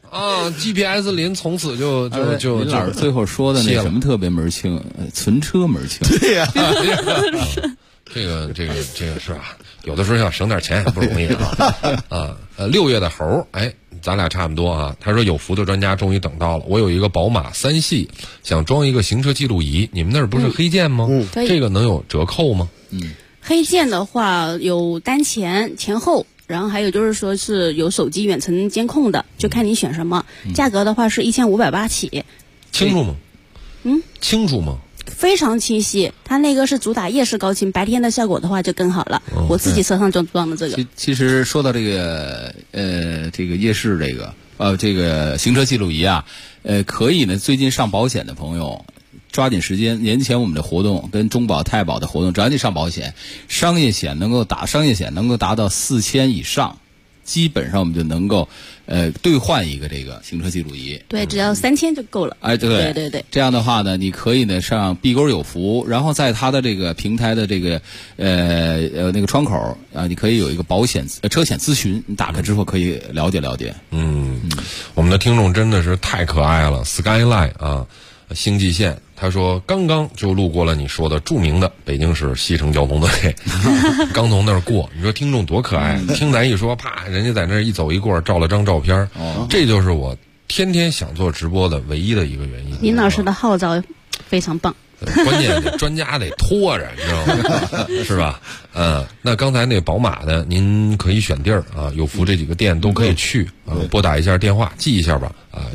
啊 ，GPS 林从此就林老师最后说的那什么特别门清，存车门清。 对呀、 这个是吧？有的时候想省点钱也不容易啊。6月的猴，哎，咱俩差不多啊。他说有福的专家终于等到了，我有一个宝马3系，想装一个行车记录仪，你们那儿不是黑键吗？这个能有折扣吗？ 黑键的话有单前、前后。然后还有就是说是有手机远程监控的，就看你选什么。价格的话是1580起。 清楚吗？清楚吗？ 非常清晰，它那个是主打夜视高清，白天的效果的话就更好了。我自己车上就装的这个。 其实说到这个这个夜视这个行车记录仪啊，可以呢，最近上保险的朋友抓紧时间，年前我们的活动跟中保、太保的活动，只要你上保险，商业险能够达到4000以上，基本上我们就能够兑换一个这个行车记录仪。 对，只要3000就够了。 哎，对。这样的话呢，你可以呢上碧沟有福，然后在它的这个平台的这个那个窗口啊，你可以有一个车险咨询，你打开之后可以了解了解。 我们的听众真的是太可爱了 ，Skyline 啊。星际线，他说刚刚就路过了你说的著名的北京市西城交通队，刚从那儿过。你说听众多可爱，听咱一说，啪，人家在那儿一走一过，照了张照片。这就是我天天想做直播的唯一的一个原因。 林老师的号召非常棒。 关键专家得拖着，你知道吗？是吧？那刚才那宝马的，您可以选地儿啊，有福这几个店都可以去啊，拨打一下电话，记一下吧啊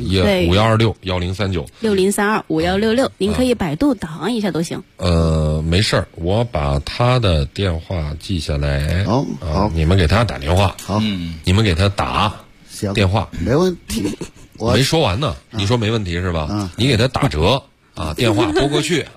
，51261039 60325166，您可以百度导航一下都行。 没事儿，我把他的电话记下来。 好， 你们给他打电话。 好， 你们给他打电话， 没问题。 我没说完呢，你说没问题是吧？你给他打折。电话拨过去，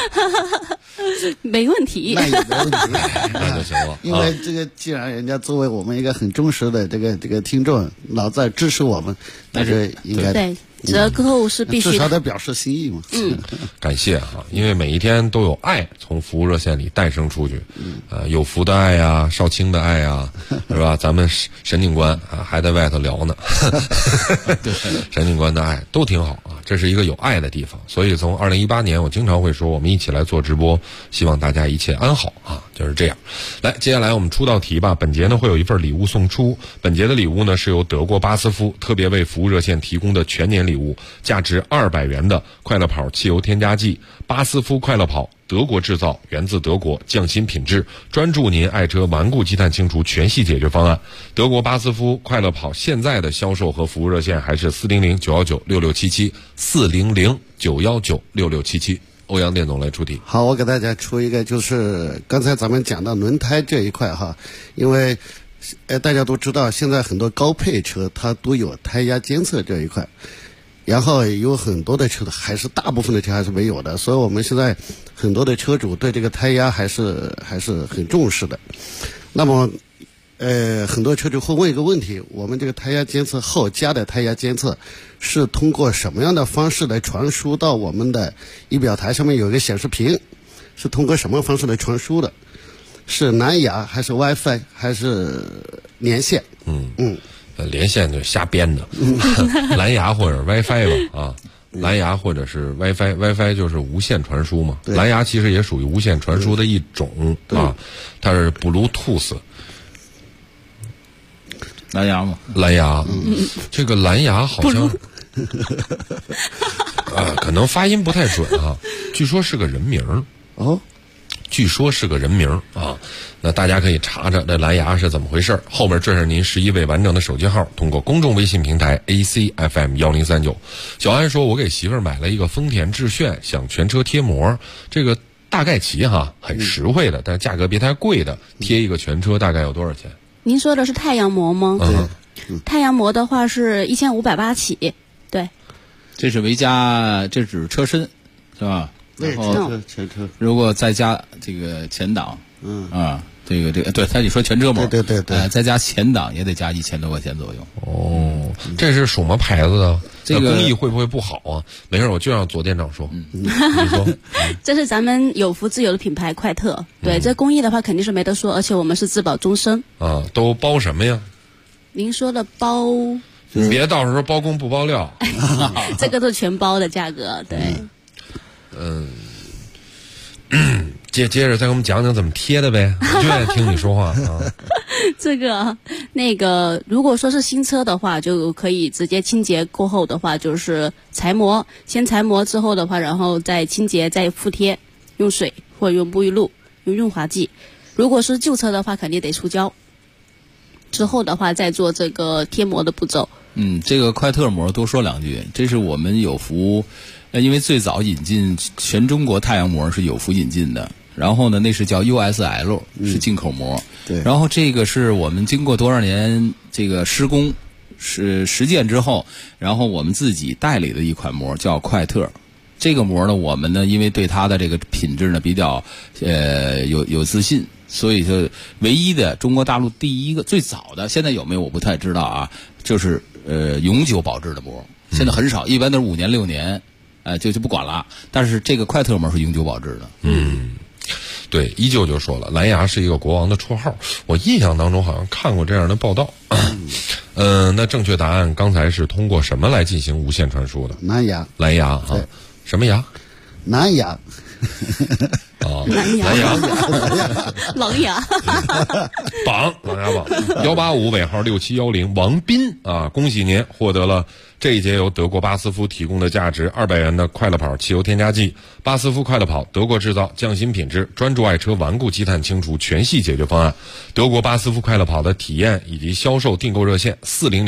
没问题， 那也没问题， 那就行了。 因为这个，既然人家作为我们一个很忠实的这个听众，老在支持我们，那是应该对折扣是必须的， 至少得表示心意嘛。 感谢啊，因为每一天都有爱从服务热线里诞生出去，有福的爱呀，少卿的爱呀，是吧？咱们沈警官啊还在外头聊呢，沈警官的爱都挺好啊，这是一个有爱的地方。所以从2018年，我经常会说，我们一起来做直播，希望大家一切安好啊，就是这样。来，接下来我们出道题吧。本节呢会有一份礼物送出，本节的礼物呢是由德国巴斯夫特别为服务热线提供的全年礼物，价值200元的快乐跑汽油添加剂。巴斯夫快乐跑，德国制造，源自德国，匠心品质，专注您爱车顽固积碳清除全系解决方案。德国巴斯夫快乐跑现在的销售和服务热线还是400-919-6677 400-919-6677。欧阳店总来出题。 好，我给大家出一个，就是刚才咱们讲到轮胎这一块哈，因为大家都知道现在很多高配车它都有胎压监测这一块，然后有很多的车还是大部分的车还是没有的，所以我们现在很多的车主对这个胎压还是很重视的。那么很多车主会问一个问题，我们这个胎压监测后加的胎压监测是通过什么样的方式来传输到我们的仪表台上面有一个显示屏，是通过什么方式来传输的？是蓝牙还是 WiFi 还是连线？ 连线就瞎编的，蓝牙或者 WiFi 吧啊。蓝牙或者是 WiFi 就是无线传输嘛，蓝牙其实也属于无线传输的一种啊，它是 Bluetooth。 蓝牙吗？ 蓝牙，这个蓝牙好像，可能发音不太准啊。据说是个人名哦， 据说是个人名啊。那大家可以查查这蓝牙是怎么回事，后面这是您11位完整的手机号，通过公众微信平台 ACFM1039。小安说，我给媳妇儿买了一个丰田致炫，想全车贴膜，这个大概齐哈，很实惠的，但是价格别太贵的，贴一个全车大概有多少钱？ 您说的是太阳膜吗？太阳膜的话是1580起，对。 这是维加，这只是车身，是吧？ 对，全车。 如果再加这个前挡，这个，对，他你说全车膜， 对， 再加前挡也得加1000多块钱左右。 哦，这是什么牌子的？这个工艺会不会不好啊？没事，我就让左店长说。你说， 这是咱们有福自有的品牌快特，对，这工艺的话肯定是没得说，而且我们是质保终身。 啊，都包什么呀？ 您说的包你别到时候包工不包料。 这个都全包的价格，对。 接着再给我们讲讲怎么贴的呗，我就爱听你说话啊。 这个如果说是新车的话，就可以直接清洁过后的话，就是裁膜，先裁膜之后的话，然后再清洁，再复贴，用水或者用沐浴露，用润滑剂。如果是旧车的话，肯定得出胶。之后的话，再做这个贴膜的步骤。 这个快特膜多说两句，这是我们有福，因为最早引进全中国太阳膜是有福引进的。然后呢，那是叫 USL， 是进口膜。 对。 然后这个是我们经过多少年这个施工实践之后，然后我们自己代理的一款膜叫快特。这个膜呢，我们呢因为对它的这个品质呢比较有自信，所以就唯一的中国大陆第一个最早的，现在有没有我不太知道啊，就是永久保质的膜。现在很少，一般都是5年6年，就不管了。但是这个快特膜是永久保质的。 对，依旧就说了，蓝牙是一个国王的绰号，我印象当中好像看过这样的报道。那正确答案刚才是通过什么来进行无线传输的？ 蓝牙啊，什么牙？ 蓝牙。 蓝牙，狼牙， 榜狼牙榜185尾号6710王斌啊，恭喜您获得了这一节由德国巴斯夫提供的价值200元的快乐跑汽油添加剂。巴斯夫快乐跑，德国制造，匠心品质，专注爱车顽固积碳清除全系解决方案。德国巴斯夫快乐跑的体验以及销售订购热线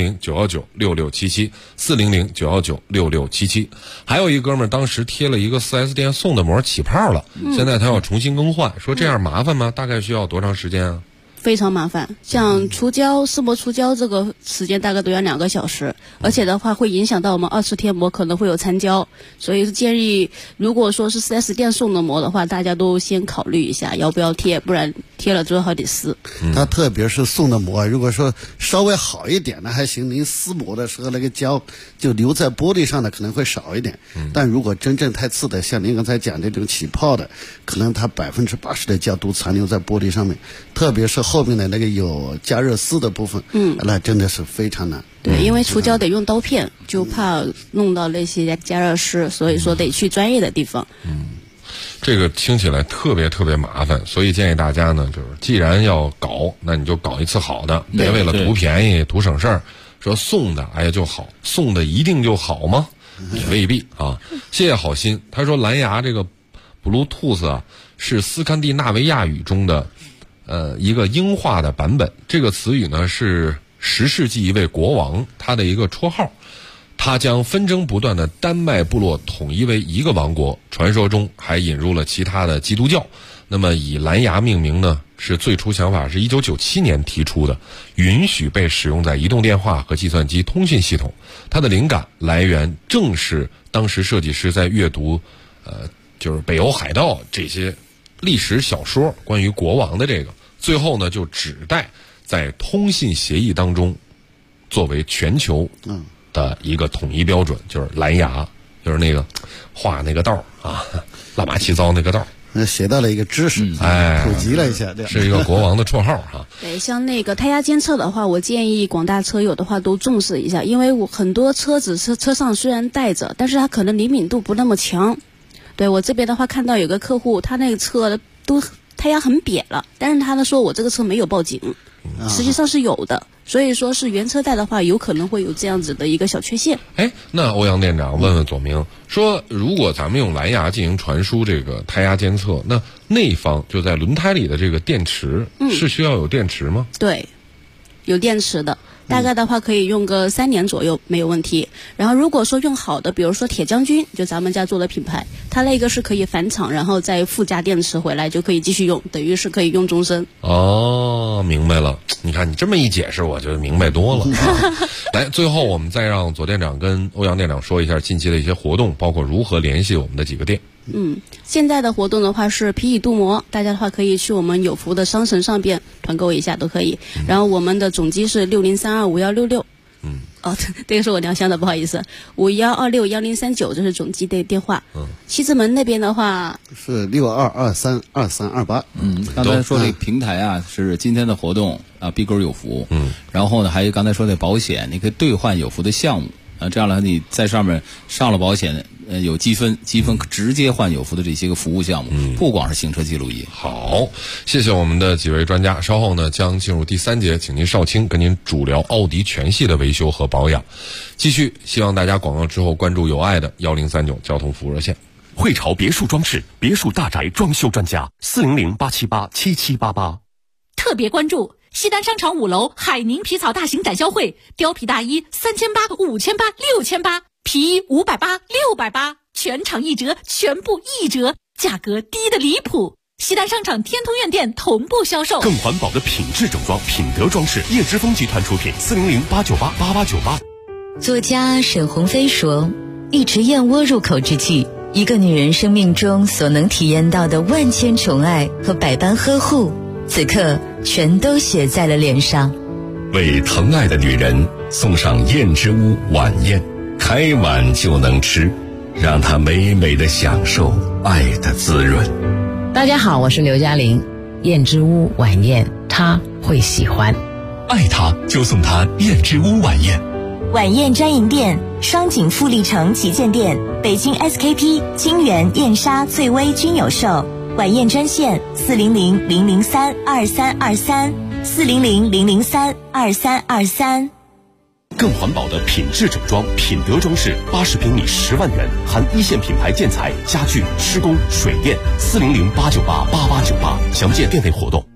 400-919-6677，400-919-6677。还有一哥们儿当时贴了一个 4S 店送的膜起泡了，现在他要重新更换，说这样麻烦吗？大概需要多长时间啊？ 非常麻烦，像除胶试膜除胶这个时间大概都要2个小时，而且的话会影响到我们2次贴膜，可能会有残胶，所以建议如果说是 4S 店送的膜的话，大家都先考虑一下要不要贴，不然贴了最后得撕。 它特别是送的膜，如果说稍微好一点的还行，您撕膜的时候那个胶就留在玻璃上的可能会少一点，但如果真正太次的，像您刚才讲这种起泡的，可能它80%的胶都残留在玻璃上面，特别是后面的那个有加热丝的部分，那真的是非常难。 对，因为除胶得用刀片，就怕弄到那些加热丝，所以说得去专业的地方。 这个听起来特别麻烦，所以建议大家呢，就是既然要搞，那你就搞一次好的，别为了图便宜图省事儿，说送的就好，送的一定就好吗？也未必啊。谢谢好心，他说蓝牙这个 Bluetooth 啊，是斯堪的纳维亚语中的一个英化的版本。这个词语呢是10世纪一位国王他的一个绰号，他将纷争不断的丹麦部落统一为一个王国，传说中还引入了其他的基督教。那么以蓝牙命名呢，是最初想法是1997年提出的，允许被使用在移动电话和计算机通讯系统。它的灵感来源正是当时设计师在阅读就是北欧海盗这些历史小说关于国王的这个，最后呢就指代在通信协议当中作为全球的一个统一标准，就是蓝牙，就是那个画那个道啊，拉马奇糟那个道。 学到了一个知识，普及了一下， 是一个国王的绰号哈。 对，像那个胎压监测的话，我建议广大车友的话都重视一下，因为我很多车子车上虽然带着，但是它可能灵敏度不那么强。对，我这边的话看到有个客户，他那个车都胎压很瘪了，但是他呢说我这个车没有报警，实际上是有的。所以说是原车带的话，有可能会有这样子的一个小缺陷。 那欧阳店长问问左明，说如果咱们用蓝牙进行传输这个胎压监测，那内方就在轮胎里的这个电池，是需要有电池吗？ 对，有电池的。大概的话可以用个3年左右没有问题。然后如果说用好的，比如说铁将军，就咱们家做的品牌，它那个是可以返厂，然后再附加电池回来就可以继续用，等于是可以用终身。 哦，明白了。你看你这么一解释，我就明白多了。来，最后我们再让左店长跟欧阳店长说一下近期的一些活动，包括如何联系我们的几个店。 现在的活动的话是皮椅镀膜，大家的话可以去我们有福的商城上边团购一下都可以。然后我们的总机是60325166， 哦，这个是我良乡的，不好意思。51261039这是总机的电话。西直门那边的话是62232328。 刚才说这个平台啊，是今天的活动啊，逼勾有福。然后呢，还有刚才说的保险，你可以兑换有福的项目啊，这样呢，你在上面上了保险，有积分直接换有福的这些个服务项目，不光是行车记录仪。 好，谢谢我们的几位专家。稍后呢，将进入第3节，请您少卿跟您主聊奥迪全系的维修和保养。继续，希望大家广告之后关注有爱的1039交通服务热线。 汇潮别墅装饰别墅大宅装修专家400-878-7788。 特别关注西单商场5楼海宁皮草大型展销会，貂皮大衣3800、5800、6800，皮衣580、680，全场1折，全部1折，价格低得离谱。西单商场天通苑店同步销售。 更环保的品质整装，品德装饰，叶之峰集团出品，400-898-8898。 作家沈鸿飞说，一池燕窝入口之际，一个女人生命中所能体验到的万千宠爱和百般呵护，此刻全都写在了脸上。 为疼爱的女人送上燕之屋晚宴，开碗就能吃，让她美美的享受爱的滋润。 大家好，我是刘嘉玲。燕之屋晚宴，她会喜欢。 爱她就送她燕之屋晚宴。 晚宴专营店：双井富力城旗舰店、北京 SKP、金源、燕莎、最薇均有售。晚宴专线400-003-2323，400-003-2323。 更环保的品质整装，品德装饰，80平米10万元，含一线品牌建材、家具、施工、水电，400-898-8898，详见店内活动。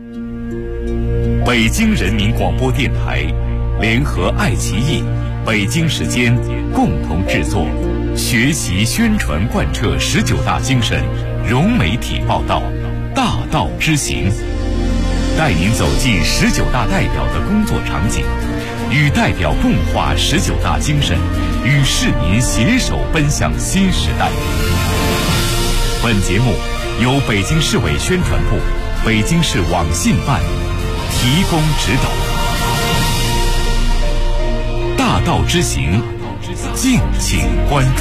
北京人民广播电台联合爱奇艺、北京时间共同制作，学习宣传贯彻19大精神，融媒体报道，大道之行，带您走进19大代表的工作场景，与代表共话19大精神，与市民携手奔向新时代。本节目由北京市委宣传部、北京市网信办提供指导。大道之行，敬请关注。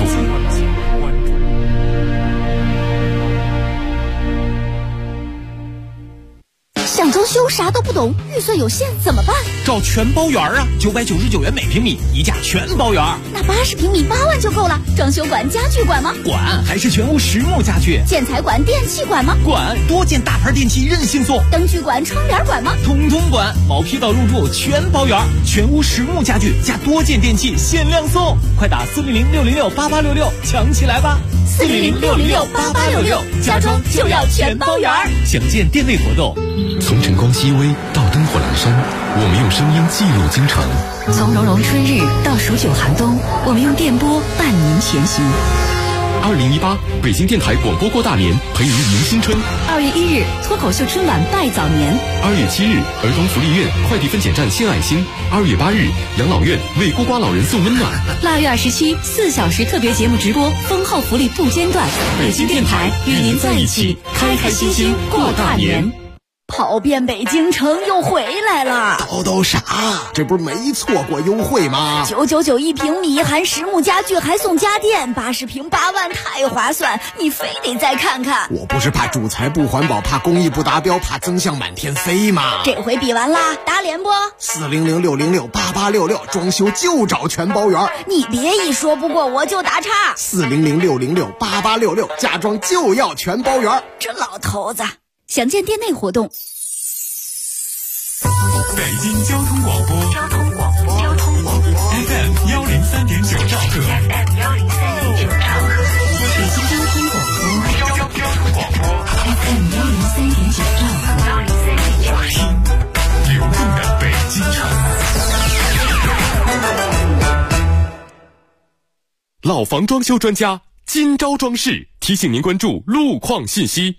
想装修啥都不懂，预算有限怎么办？ 找全包园啊，999元每平米，一价全包园。 那80平米8万就够了。装修管、家具管吗？ 管，还是全屋实木家具。 建材管、电器管吗？ 管，多件大牌电器任性送。 灯具管、窗帘管吗？ 通通管，毛坯到入住全包园，全屋实木家具加多件电器限量送，快打400-606-8866抢起来吧！400-606-8866，家装就要全包园。 详见店内活动。从晨光熹微到灯火阑珊，我们用声音记录京城； 从融融春日到数九寒冬，我们用电波伴您前行。 2018北京电台广播过大年，陪您迎新春。 2月1日脱口秀春晚拜早年。 2月7日儿童福利院快递分拣站献爱心。2月8日养老院为孤寡老人送温暖。 腊月27 4小时特别节目直播，丰厚福利不间断。 北京电台与您在一起，开开心心过大年。 跑遍北京城又回来了， 都啥？这不是没错过优惠吗 ？999一平米，含实木家具还送家电，80平8万，太划算！你非得再看看。 我不是怕主材不环保，怕工艺不达标，怕增项满天飞吗？ 这回比完啦，打脸不 ？400-606-8866，装修就找全包园。 你别一说不过我就打岔。 400-606-8866，家装就要全包园。 这老头子。详见店内活动。 北京交通广播FM 103.9兆赫， 北京交通广播 FM 103.9兆赫， 流动的北京城。 老房装修专家金招装饰提醒您关注路况信息。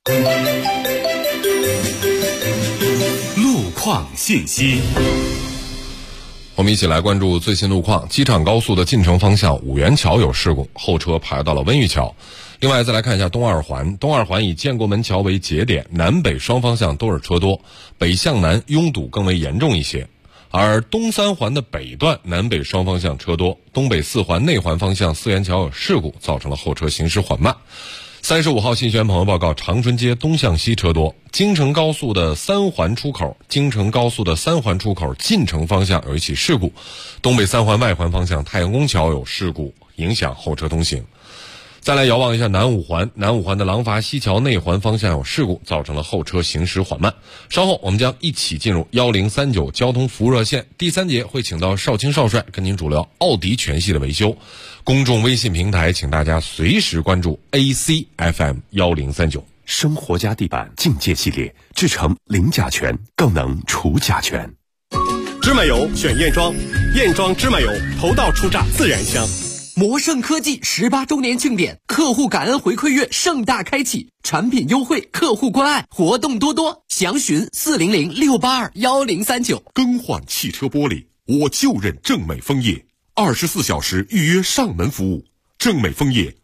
路况信息， 我们一起来关注最新路况。机场高速的进城方向五元桥有事故，后车排到了温榆桥。另外再来看一下东二环，东二环以建国门桥为节点，南北双方向都是车多，北向南拥堵更为严重一些。 而东三环的北段南北双方向车多，东北四环内环方向四元桥有事故，造成了后车行驶缓慢。35号信息源朋友报告，长春街东向西车多，京承高速的三环出口进城方向有一起事故，东北三环外环方向太阳宫桥有事故，影响后车通行。再来遥望一下南五环的廊坊西桥内环方向有事故，造成了后车行驶缓慢。稍后我们将一起进入1039交通服务热线，第3节会请到少卿少帅跟您主聊奥迪全系的维修。公众微信平台请大家随时关注 ACFM 1039。 生活家地板境界系列，制成零甲醛，更能除甲醛。 芝麻油选燕庄，燕庄芝麻油头道初榨自然香。 魔盛科技18周年庆典，客户感恩回馈月盛大开启，产品优惠，客户关爱，活动多多，详询400-682-1039。 更换汽车玻璃，我就认正美枫叶，24小时预约上门服务。正美枫叶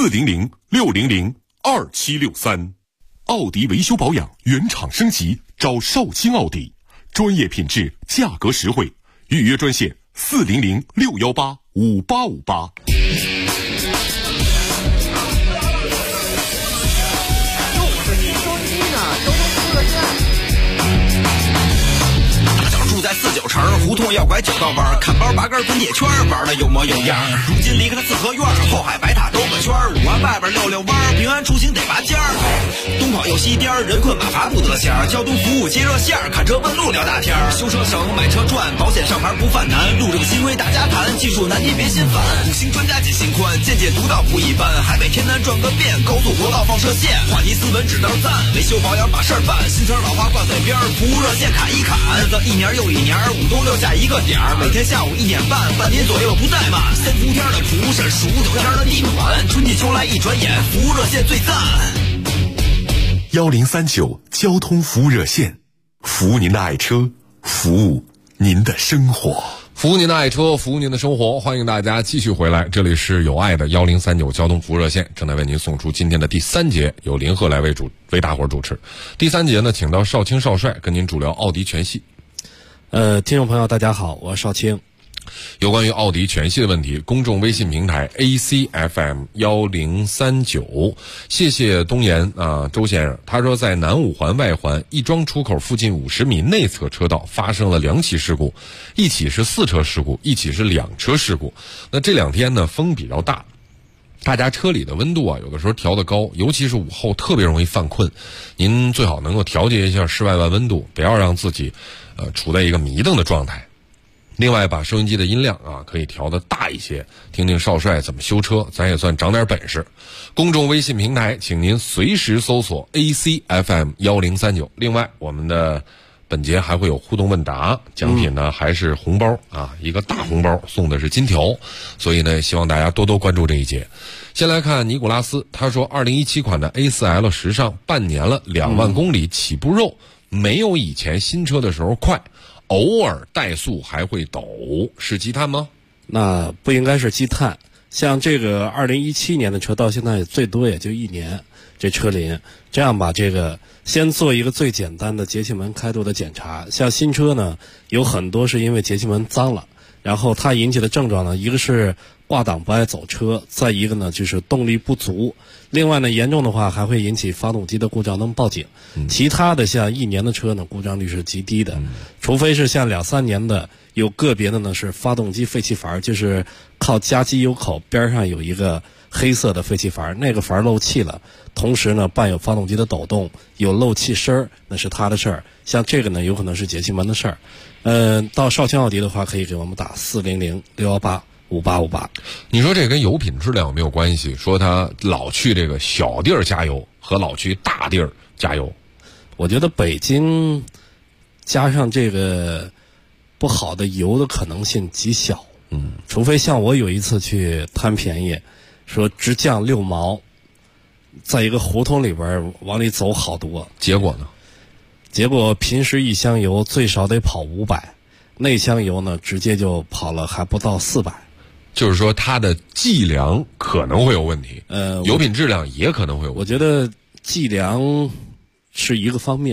400-600-2763。奥迪维修保养原厂升级，找少卿奥迪，专业品质，价格实惠，预约专线400-618-5858。 住在49城，胡同要拐9道弯，看包拔根滚铁圈，玩的有模有样。如今离开了四合院，后海白塔兜个圈，5环外边溜溜弯，平安出行得拔尖儿。东跑又西颠，人困马乏不得闲。交通服务接热线，看车问路聊大天。修车省，买车赚，保险上牌不犯难。路这个新规大家谈，技术难题别心烦。5星专家解心宽，见解独到不一般。海北天南转个遍，高速国道放射线。话题斯文只道赞，维修保养把事儿办。新车老花挂嘴边，服务热线砍一砍。日子一年又一年，5冬6夏一个点儿，每天下午1点半，半年左右不怠慢。3伏天的普审，15九天的地暖，春季秋来一转眼，服务热线最赞。 1039交通服务热线，服务您的爱车，服务您的生活。 服务您的爱车，服务您的生活，欢迎大家继续回来，这里是有爱的1039交通服务热线，正在为您送出今天的第3节，由林鹤来为大伙儿主持。第3节呢，请到少卿少帅跟您主聊奥迪全系。 听众朋友大家好，我是少卿。 有关于奥迪全系的问题，公众微信平台 ACFM 1039，谢谢东岩周先生，他说在南五环外环亦庄出口附近50米内侧车道发生了2起事故，一起是4车事故，一起是2车事故。那这2天呢，风比较大，大家车里的温度有的时候调得高，尤其是午后特别容易犯困，您最好能够调节一下室外温度，不要让自己处在一个迷瞪的状态。另外把收音机的音量可以调得大一些，听听少帅怎么修车，咱也算长点本事。公众微信平台请您随时搜索 ACFM 1039。另外我们的本节还会有互动问答，奖品呢还是红包一个大红包，送的是金条，所以呢希望大家多多关注这一节。先来看尼古拉斯，他说2017款的 A4L 时尚半年了，2万公里起步肉没有以前新车的时候快，偶尔怠速还会抖，是积碳吗？ 那不应该是积碳，像这个2017年的车到现在最多也就1年，这车龄这样吧，这个先做一个最简单的节气门开度的检查。像新车呢，有很多是因为节气门脏了，然后它引起的症状呢，一个是挂档不爱走车，再一个呢就是动力不足，另外呢严重的话还会引起发动机的故障，能报警。其他的像1年的车呢，故障率是极低的，除非是像2、3年的，有个别的呢是发动机废气阀，就是靠加机油口边上有一个黑色的废气阀，那个阀漏气了，同时呢伴有发动机的抖动，有漏气声，那是他的事儿。像这个呢有可能是节气门的事儿。到少卿奥迪的话，可以给我们打400-618-5858。 你说这跟油品质量有没有关系？说他老去这个小地儿加油和老去大地儿加油， 我觉得北京加上这个不好的油的可能性极小。除非像我有一次去贪便宜，说直降6毛，在一个胡同里边往里走好多， 结果呢？ 结果平时1箱油最少得跑500，那箱油呢直接就跑了还不到400。 就是说它的计量可能会有问题，油品质量也可能会有问题。 我觉得计量是一个方面，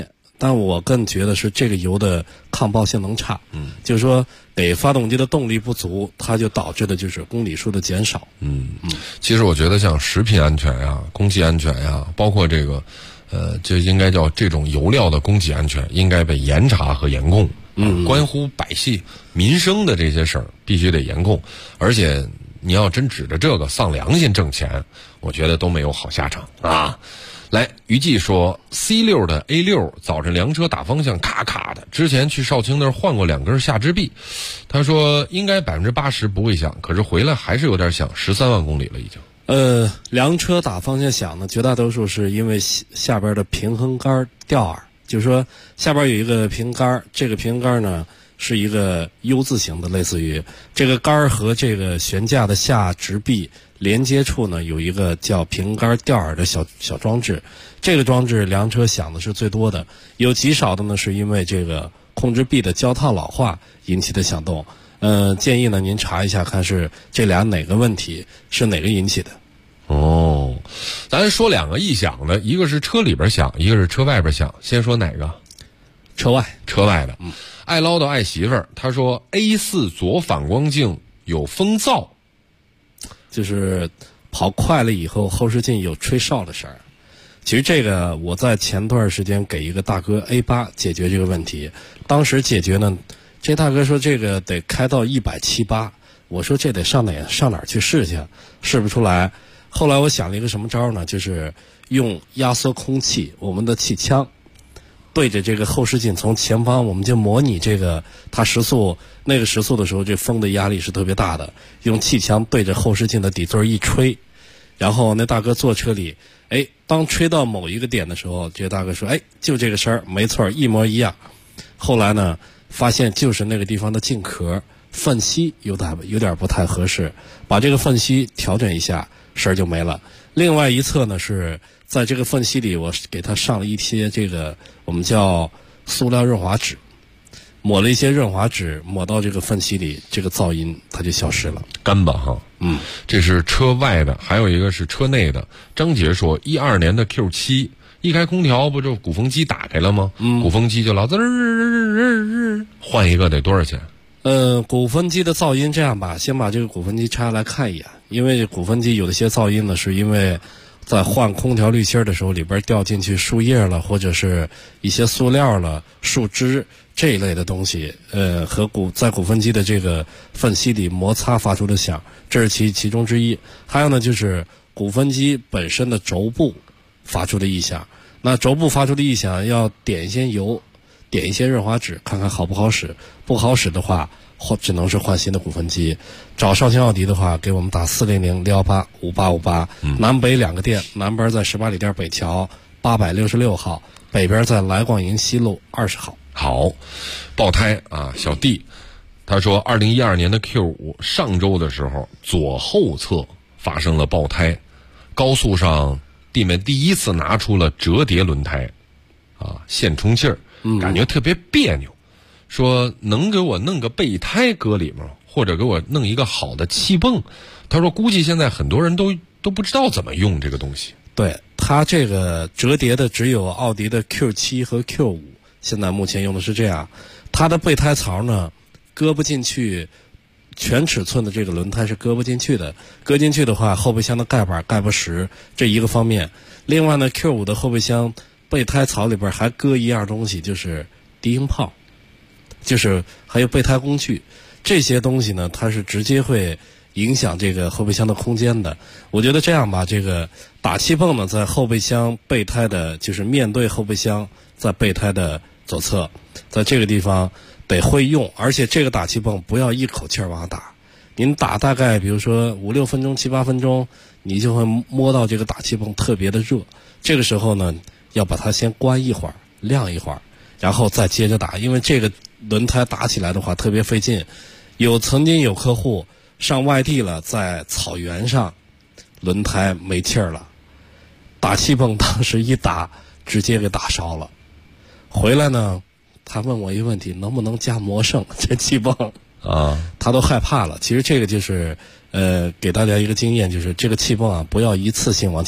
但我更觉得是这个油的抗爆性能差。就是说给发动机的动力不足，它就导致的就是公里数的减少。 其实我觉得像食品安全呀、空气安全呀，包括这个就应该叫这种油料的供给安全，应该被严查和严控。关乎百姓民生的这些事儿必须得严控，而且你要真指着这个丧良心挣钱，我觉得都没有好下场啊。来，于记说 C6 的 A6 早晨凉车打方向卡卡的，之前去少卿那儿换过2根下支臂，他说应该80%不会响，可是回来还是有点响，13万公里了已经。 凉车打方向响呢，绝大多数是因为下边的平衡杆掉耳，就是说下边有一个平衡杆，这个平衡杆呢是一个 U 字形的，类似于这个杆和这个悬架的下直臂连接处呢有一个叫平衡杆吊耳的小装置，这个装置凉车响的是最多的，有极少的呢是因为这个控制臂的胶套老化引起的响动。建议呢您查一下看是这俩哪个问题，是哪个引起的。 咱说2个异响的，一个是车里边响，一个是车外边响。先说哪个？ 车外的。 爱唠叨爱媳妇儿，他说 A4 左反光镜有风噪， 就是跑快了以后后视镜有吹哨的声儿。其实这个我在前段时间给一个大哥 A8 解决这个问题，当时解决呢，这大哥说这个得开到178，我说这得上哪儿去试去，试不出来。后来我想了一个什么招呢，就是用压缩空气，我们的气枪对着这个后视镜从前方，我们就模拟这个它时速那个时速的时候，这风的压力是特别大的，用气枪对着后视镜的底座一吹，然后那大哥坐车里，当吹到某一个点的时候，这大哥说就这个声儿，没错，一模一样。后来呢发现就是那个地方的镜壳缝隙有点不太合适，把这个缝隙调整一下，声儿就没了。另外一侧呢是在这个缝隙里，我给它上了一些这个我们叫塑料润滑纸，抹了一些润滑纸，抹到这个缝隙里，这个噪音它就消失了。 干巴哈。这是车外的，还有一个是车内的。张杰说12年的 Q7 一开空调不就鼓风机打开了吗？鼓风机就老滋儿，换一个得多少钱？ 鼓风机的噪音这样吧，先把这个鼓风机拆下来看一眼，因为鼓风机有的些噪音呢，是因为在换空调滤芯的时候，里边掉进去树叶了，或者是一些塑料了、树枝这一类的东西，和在鼓风机的这个缝隙里摩擦发出的响，这是其中之一。还有呢，就是鼓风机本身的轴部发出的异响。那轴部发出的异响，要点一些油，点一些润滑脂，看看好不好使。不好使的话，只能是换新的鼓风机。找少卿奥迪的话，给我们打400-618-5858，南北2个店，南边在18里店北桥866号，北边在来广营西路20号。 好，爆胎啊，小弟，他说2012年的 Q5 上周的时候，左后侧发生了爆胎，高速上地面第一次拿出了折叠轮胎，现充气儿，感觉特别别扭。说能给我弄个备胎搁里面，或者给我弄一个好的气泵。他说估计现在很多人都不知道怎么用这个东西。 对，它这个折叠的只有奥迪的 Q7 和 Q5， 现在目前用的是这样。它的备胎槽呢搁不进去，全尺寸的这个轮胎是搁不进去的，搁进去的话后备箱的盖板盖不实，这一个方面。另外呢 Q5 的后备箱备胎槽里边还搁一样东西，就是低音炮，就是还有备胎工具，这些东西呢它是直接会影响这个后备箱的空间的。我觉得这样吧，这个打气泵呢在后备箱备胎的，就是面对后备箱，在备胎的左侧，在这个地方得会用，而且这个打气泵不要一口气儿往上打，您打大概比如说5-6分钟、7-8分钟，你就会摸到这个打气泵特别的热，这个时候呢要把它先关一会儿，晾一会儿，然后再接着打，因为这个轮胎打起来的话特别费劲。曾经有客户上外地了，在草原上轮胎没气儿了，打气泵当时一打直接给打烧了，回来呢他问我一个问题，能不能加魔圣这气泵啊？他都害怕了。其实这个就是给大家一个经验，就是这个气泵啊不要一次性往起打，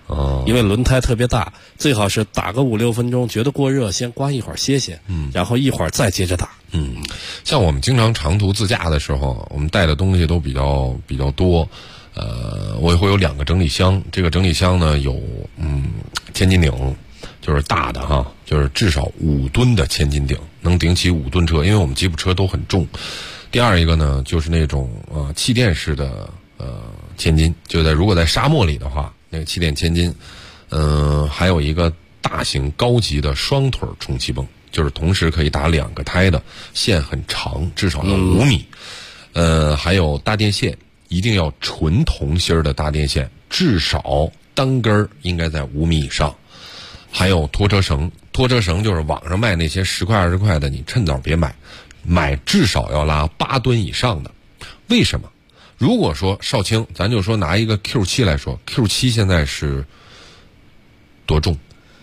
因为轮胎特别大，最好是打个5-6分钟，觉得过热先关一会儿歇歇，然后一会儿再接着打。 像我们经常长途自驾的时候，我们带的东西都比较多，我也会有2个整理箱，这个整理箱呢有千斤顶，就是大的哈，就是至少5吨的千斤顶，能顶起5吨车，因为我们吉普车都很重。第二一个呢，就是那种气垫式的千斤，就如果在沙漠里的话，那个气垫千斤，还有一个大型高级的双腿充气泵，就是同时可以打2个胎的，线很长，至少要5米。还有搭电线，一定要纯铜芯的搭电线，至少单根应该在5米以上。还有拖车绳，拖车绳就是网上卖那些10块20块的，你趁早别买至少要拉8吨以上的。为什么？如果说少卿，咱就说拿一个 Q7 来说 ，Q7 现在是多重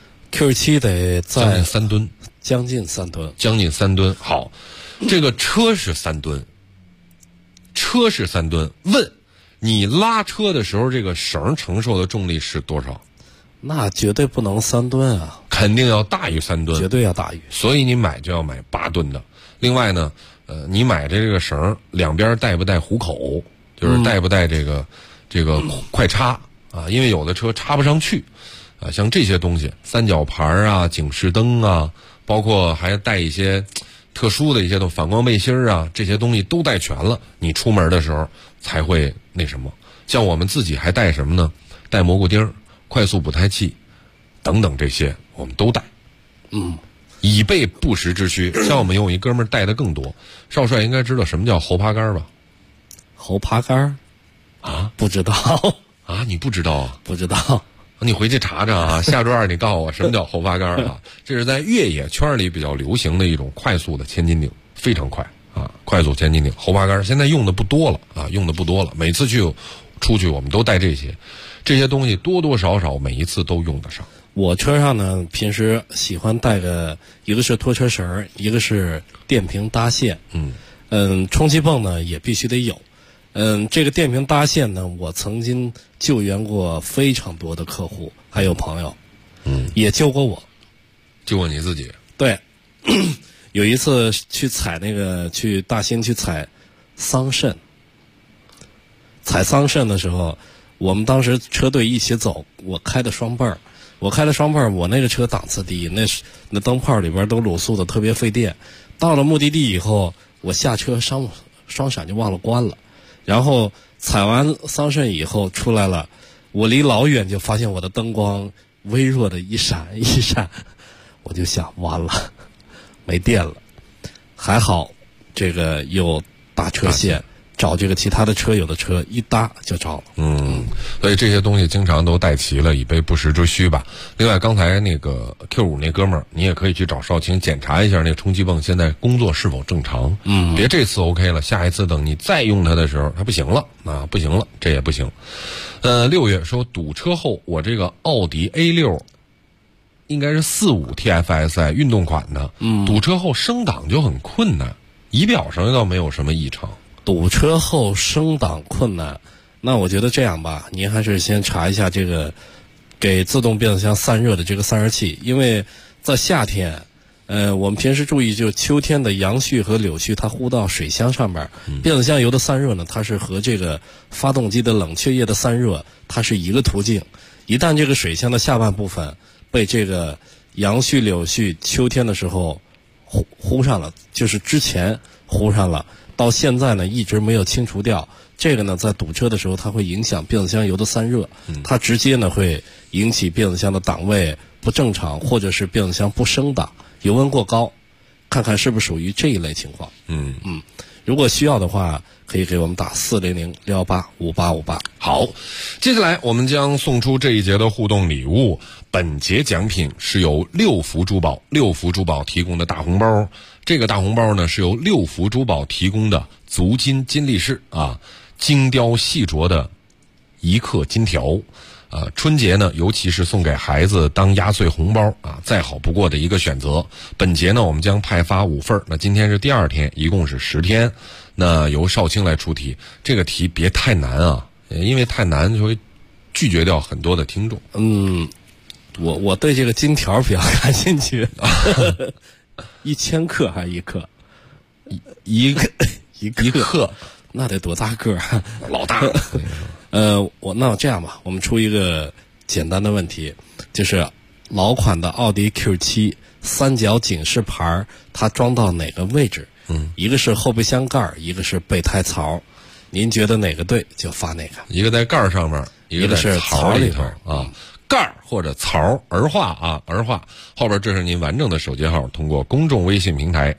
？Q7 得在 3吨， 将近3吨， 将近3吨。好，这个车是3吨，车是3吨。问你拉车的时候，这个绳承受的重力是多少？ 那绝对不能3吨啊， 肯定要大于3吨， 绝对要大于。 所以你买就要买8吨的。另外呢，你买这个绳两边带不带虎口，就是带不带这个快插啊？因为有的车插不上去啊，像这些东西，三角牌啊、警示灯啊，包括还带一些特殊的一些反光背心啊，这些东西都带全了，你出门的时候才会那什么。像我们自己还带什么呢？带蘑菇钉、快速补胎器等等，这些我们都带。以备不时之需。像我们有一哥们儿带的更多，少帅应该知道什么叫猴爬杆吧？ 猴爬杆啊？ 不知道啊？你不知道啊？ 不知道。 你回去查查啊，下周2你告诉我什么叫猴爬杆啊？这是在越野圈里比较流行的一种快速的千斤顶，非常快啊！快速千斤顶，猴爬杆现在用的不多了啊，用的不多了。每次出去我们都带这些东西，多多少少每一次都用得上。 我车上呢，平时喜欢带一个是拖车绳，一个是电瓶搭线。充气泵呢也必须得有。这个电瓶搭线呢，我曾经救援过非常多的客户，还有朋友。也救过我。 救过你自己？ 对。有一次去大兴去采桑葚。采桑葚的时候，我们当时车队一起走，我开的双泵，我那个车档次低，那灯泡里边都卤素的，特别费电。到了目的地以后，我下车双闪就忘了关了，然后采完桑葚以后出来了，我离老远就发现我的灯光微弱的一闪一闪，我就想完了，没电了。还好这个有大车线，找这个其他的车友的车一搭就着了。 所以这些东西经常都带齐了，以备不时之需吧。另外，刚才那个 Q5那哥们儿，你也可以去找少卿检查一下那个充气泵现在工作是否正常。别这次 OK 了，下一次等你再用它的时候，它不行了啊，不行了，这也不行。6月说堵车后，我这个奥迪 A6 应该是45 TFSI 运动款的，堵车后升档就很困难，仪表上倒没有什么异常。 堵车后升档困难，那我觉得这样吧，您还是先查一下这个给自动变速箱散热的这个散热器，因为在夏天，我们平时注意，就秋天的杨絮和柳絮它呼到水箱上面，变速箱油的散热呢，它是和这个发动机的冷却液的散热它是一个途径。一旦这个水箱的下半部分被这个杨絮柳絮秋天的时候呼上了，就是之前呼上了，到现在呢一直没有清除掉，这个呢在堵车的时候它会影响变速箱油的散热，它直接呢会引起变速箱的档位不正常，或者是变速箱不升档，油温过高，看看是不是属于这一类情况。如果需要的话，可以给我们打400-618-5858。 好，接下来我们将送出这一节的互动礼物。本节奖品是由六福珠宝提供的大红包。这个大红包呢，是由六福珠宝提供的足金金力士啊，精雕细琢的1克金条。春节呢，尤其是送给孩子当压岁红包啊，再好不过的一个选择。本节呢，我们将派发5份，那今天是第2天，一共是10天。那由少卿来出题，这个题别太难啊，因为太难就会拒绝掉很多的听众。 我对这个金条比较感兴趣，1000克还是1克？ 一克， 那得多大个儿？ 老大。 我这样吧，我们出一个简单的问题，就是老款的奥迪 Q7 三角警示牌，它装到哪个位置？一个是后备箱盖，一个是备胎槽，您觉得哪个对就发哪个。 一个在盖上面，一个在槽里头啊。盖或者槽儿化啊，儿化后边这是您完整的手机号，通过公众微信平台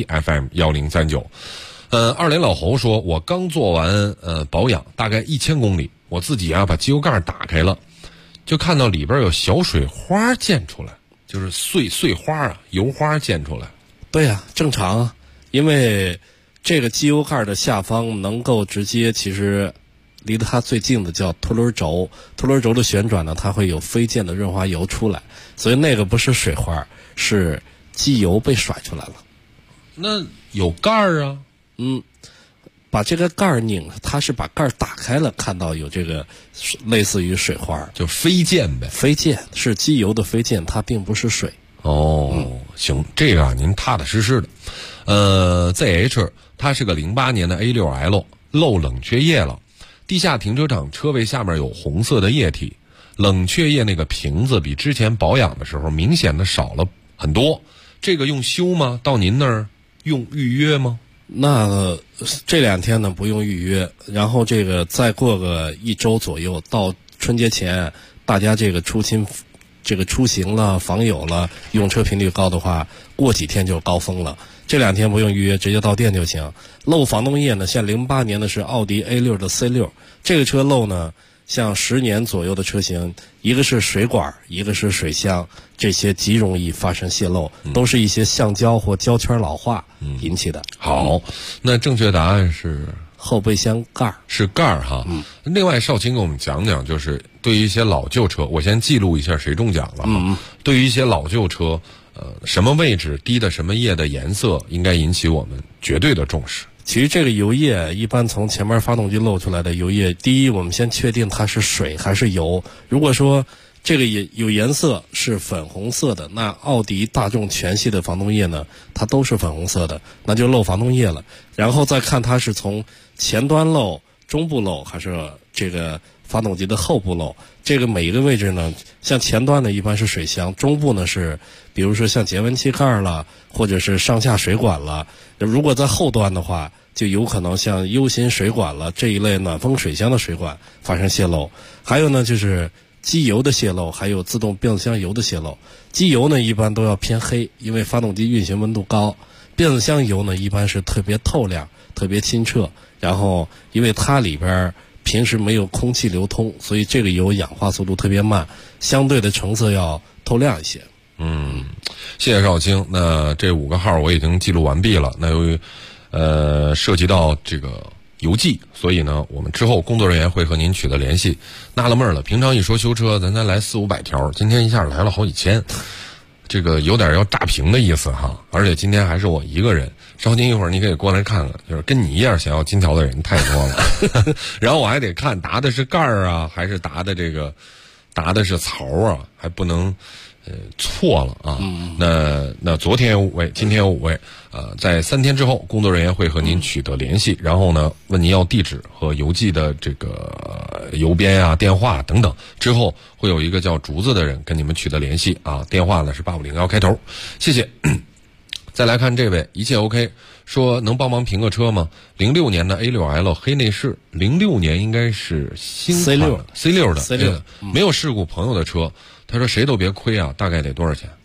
ACFM1039。二连老侯说，我刚做完保养，大概1000公里，我自己把机油盖打开了，就看到里边有小水花溅出来，就是碎花油花溅出来。 对呀，正常啊，因为这个机油盖的下方能够直接，其实离得它最近的叫凸轮轴，凸轮轴的旋转呢，它会有飞溅的润滑油出来，所以那个不是水花，是机油被甩出来了。 那有盖儿啊？ 把这个盖儿拧，它是把盖儿打开了，看到有这个类似于水花， 就飞溅呗。 飞溅是机油的飞溅，它并不是水。 行，这个您踏踏实实的。ZH 它是个08年的 A6L， 漏冷却液了。地下停车场车位下面有红色的液体，冷却液那个瓶子比之前保养的时候明显的少了很多。这个用修吗？到您那儿用预约吗？ 那这2天呢不用预约，然后这个再过个1周左右，到春节前，大家这个出行了、访友了，用车频率高的话，过几天就高峰了。这2天不用预约，直接到店就行。漏防冻液呢，像08年的是奥迪 A6 的 C6， 这个车漏呢，像10年左右的车型，一个是水管，一个是水箱，这些极容易发生泄漏，都是一些橡胶或胶圈老化引起的。 好，那正确答案是后备箱盖， 是盖哈。另外，少卿给我们讲讲，就是对于一些老旧车，我先记录一下谁中奖了哈。对于一些老旧车，什么位置滴的什么液的颜色，应该引起我们绝对的重视。 其实这个油液一般从前面发动机漏出来的油液，第一我们先确定它是水还是油。如果说这个有颜色是粉红色的，那奥迪、大众全系的防冻液呢，它都是粉红色的，那就漏防冻液了。然后再看它是从前端漏、中部漏还是这个发动机的后部漏。这个每一个位置呢，像前端呢一般是水箱，中部呢是比如说像节温器盖了，或者是上下水管了。如果在后端的话，就有可能像 U 型水管了这一类暖风水箱的水管发生泄漏。还有呢就是机油的泄漏，还有自动变速箱油的泄漏。机油呢一般都要偏黑，因为发动机运行温度高。变速箱油呢一般是特别透亮、特别清澈，然后因为它里边平时没有空气流通，所以这个油氧化速度特别慢，相对的成色要透亮一些。 谢谢少卿。那这5个号我已经记录完毕了。那由于涉及到这个邮寄，所以呢我们之后工作人员会和您取得联系。纳了闷了，平常一说修车咱来400-500条，今天一下来了好几千，这个有点要炸屏的意思哈。而且今天还是我一个人，少卿一会儿你可以过来看看，就是跟你一样想要金条的人太多了然后我还得看答的是盖儿啊，还是答的是槽啊，还不能错了啊。那昨天有5位，今天有5位，在3天之后工作人员会和您取得联系，然后呢问您要地址和邮寄的这个邮编啊、电话等等，之后会有一个叫竹子的人跟你们取得联系啊，电话呢是8501开头。谢谢再来看这位，一切 OK， 说能帮忙评个车吗？06年的 A6L 黑内饰，06年应该是新款的 C6 的，没有事故朋友的车，他说谁都别亏啊，大概得多少钱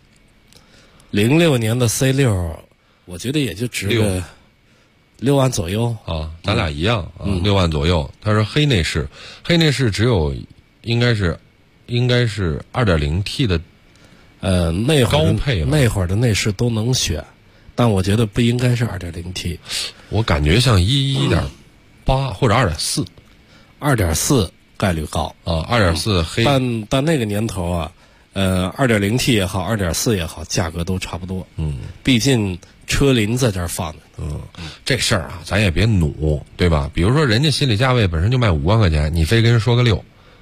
？06年的 C6， 我觉得也就值个6万左右啊，咱俩一样啊，6万左右。他说黑内饰只有应该是 2.0T 的， 那会高配了， 那会儿的内饰都能选，但我觉得不应该是 2.0T， 我感觉像1.8或者2.4， 2.4概率高啊，2.4黑， 但那个年头啊，2.0T 也好，2.4也好，价格都差不多。毕竟车龄在这儿放着。 这事儿啊，咱也别努，对吧？比如说人家心理价位本身就卖5万块钱，你非跟人说个6，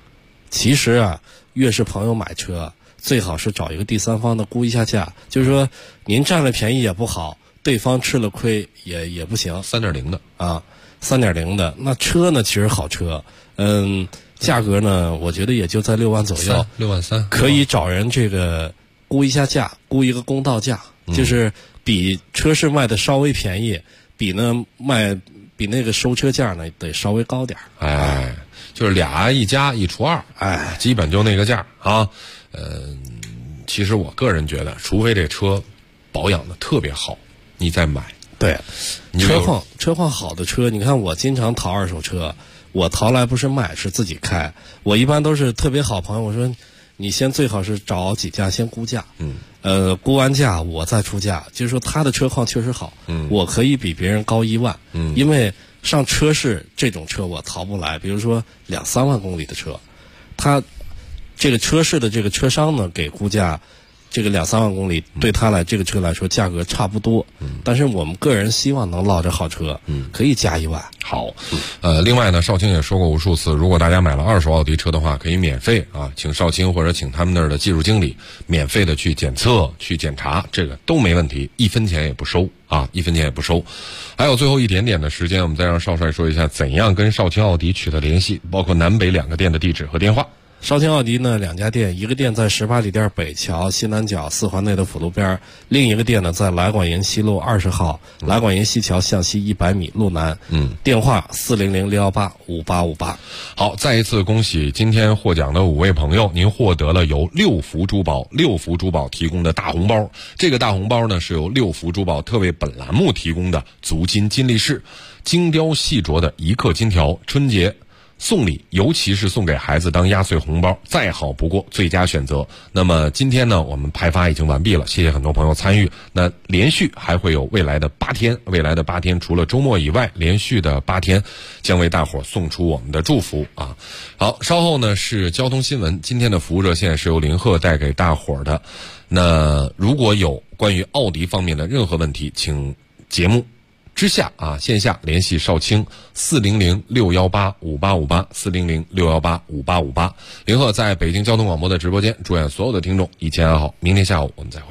其实啊，越是朋友买车，最好是找一个第三方的估一下价，就是说您占了便宜也不好，对方吃了亏也不行。 3.0的啊，3.0的那车呢，其实好车，价格呢，我觉得也就在6万左右 ，6万3， 可以找人这个估一下价，估一个公道价，就是比车市卖的稍微便宜，比那个收车价呢得稍微高点。 哎，就是俩一加1除2，哎，基本就那个价啊。其实我个人觉得，除非这车保养的特别好，你再买。 对，车况好的车，你看我经常淘二手车，我淘来不是卖，是自己开。我一般都是特别好朋友，我说你先最好是找几家先估价，估完价我再出价，就是说他的车况确实好，我可以比别人高1万，因为上车市这种车我淘不来，比如说2-3万公里的车，他这个车市的这个车商呢给估价，这个2-3万公里对他这个车来说价格差不多，但是我们个人希望能落着好车，可以加1万。 好，另外呢，少卿也说过无数次，如果大家买了2手奥迪车的话，可以免费啊，请少卿或者请他们那儿的技术经理免费的去检测、去检查，这个都没问题，1分钱也不收啊，1分钱也不收。还有最后一点点的时间，我们再让少帅说一下怎样跟少卿奥迪取得联系，包括南北2个店的地址和电话。 少卿奥迪呢2家店，一个店在18里店北桥西南角4环内的辅路边，另一个店呢在来广营西路20号，来广营西桥向西100米路南。电话400-618-5858。 好，再一次恭喜今天获奖的5位朋友，您获得了由六福珠宝提供的大红包。这个大红包呢是由六福珠宝特为本栏目提供的足金金力士精雕细琢的1克金条，春节送礼，尤其是送给孩子当压岁红包，再好不过，最佳选择。那么今天呢，我们派发已经完毕了，谢谢很多朋友参与。那连续还会有未来的8天，除了周末以外，连续的8天将为大伙送出我们的祝福啊。好，稍后呢是交通新闻，今天的服务热线是由林鹤带给大伙的。那如果有关于奥迪方面的任何问题，请节目之下啊，线下联系少卿400-618-5858，400-618-5858。林鹤在北京交通广播的直播间，祝愿所有的听众一切安好。明天下午我们再会。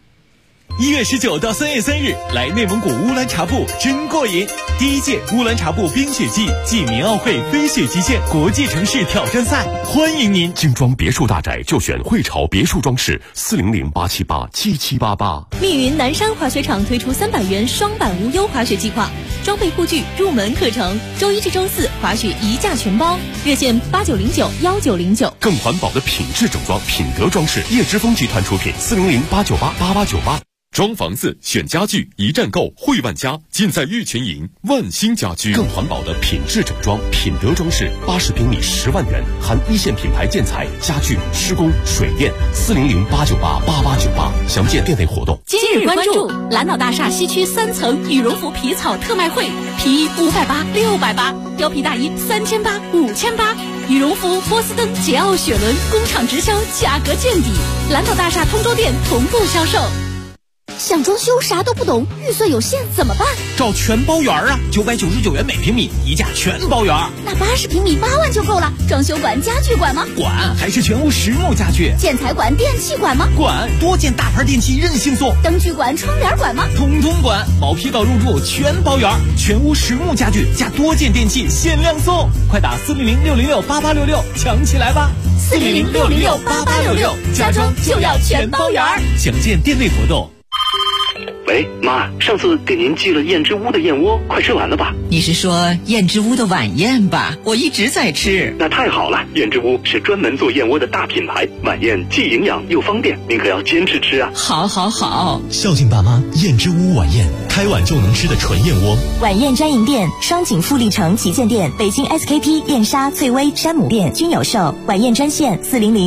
1月19到3月3日，来内蒙古乌兰察布真过瘾！第1届乌兰察布冰雪季暨民奥会飞雪极限国际城市挑战赛，欢迎您！ 精装别墅大宅就选汇潮别墅装饰，400-878-7788。 密云南山滑雪场推出300元双板无忧滑雪计划，装备护具入门课程，周1至周4滑雪1价全包，热线8909-1909。 更环保的品质整装，品德装饰，叶之峰集团出品，400-898-8898。装房子选家具一站购，汇万家尽在玉泉营万兴家居。更环保的品质整装，品德装饰，80平米10万元，含1线品牌建材、家具、施工、水电，400-898-8898。详见店内活动。 今日关注蓝岛大厦西区3层羽绒服皮草特卖会，皮衣580、680，貂皮大衣3800、5800，羽绒服、波司登、捷奥雪伦工厂直销，价格见底。蓝岛大厦通州店同步销售。 想装修啥都不懂，预算有限怎么办？ 找全包圆啊，999元每平米，1价全包圆。 那80平米8万就够了。装修管、家具管吗？ 管，还是全屋实木家具。 建材管、电器管吗？ 管，多件大牌电器任性送。 灯具管、窗帘管吗？ 通通管，毛坯到入住全包圆，全屋实木家具加多件电器限量送，快打400-606-8866抢起来吧 ！400-606-8866，家装就要全包圆。 详见店内活动。 喂，妈，上次给您寄了燕之屋的燕窝，快吃完了吧？ 你是说燕之屋的晚宴吧？我一直在吃。 那太好了，燕之屋是专门做燕窝的大品牌，晚宴既营养又方便，您可要坚持吃啊！ 好，好，好。 孝敬爸妈，燕之屋晚宴，开碗就能吃的纯燕窝。 晚宴专营店：双井富力城旗舰店、北京 SKP、燕莎、翠微、山姆店均有售。晚宴专线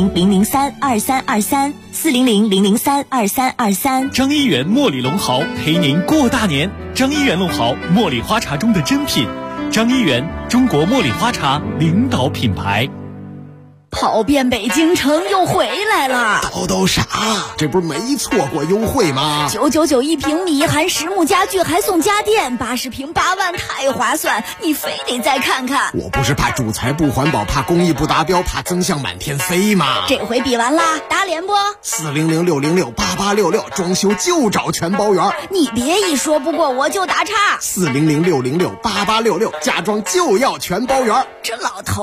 400-003-2323，400-003-2323。 张一元茉莉龙豪陪您过大年。张一元龙豪，茉莉花茶中的珍品。张一元，中国茉莉花茶领导品牌。 跑遍北京城又回来了。 叨啥？这不是没错过优惠吗 ？999一平米，含实木家具还送家电，80平8万，太划算！你非得再看看。 我不是怕主材不环保，怕工艺不达标，怕增项满天飞吗？ 这回比完啦，打脸不 ？400-606-8866，装修就找全包圆。 你别一说不过我就打岔。 400-606-8866，家装就要全包圆。 这老头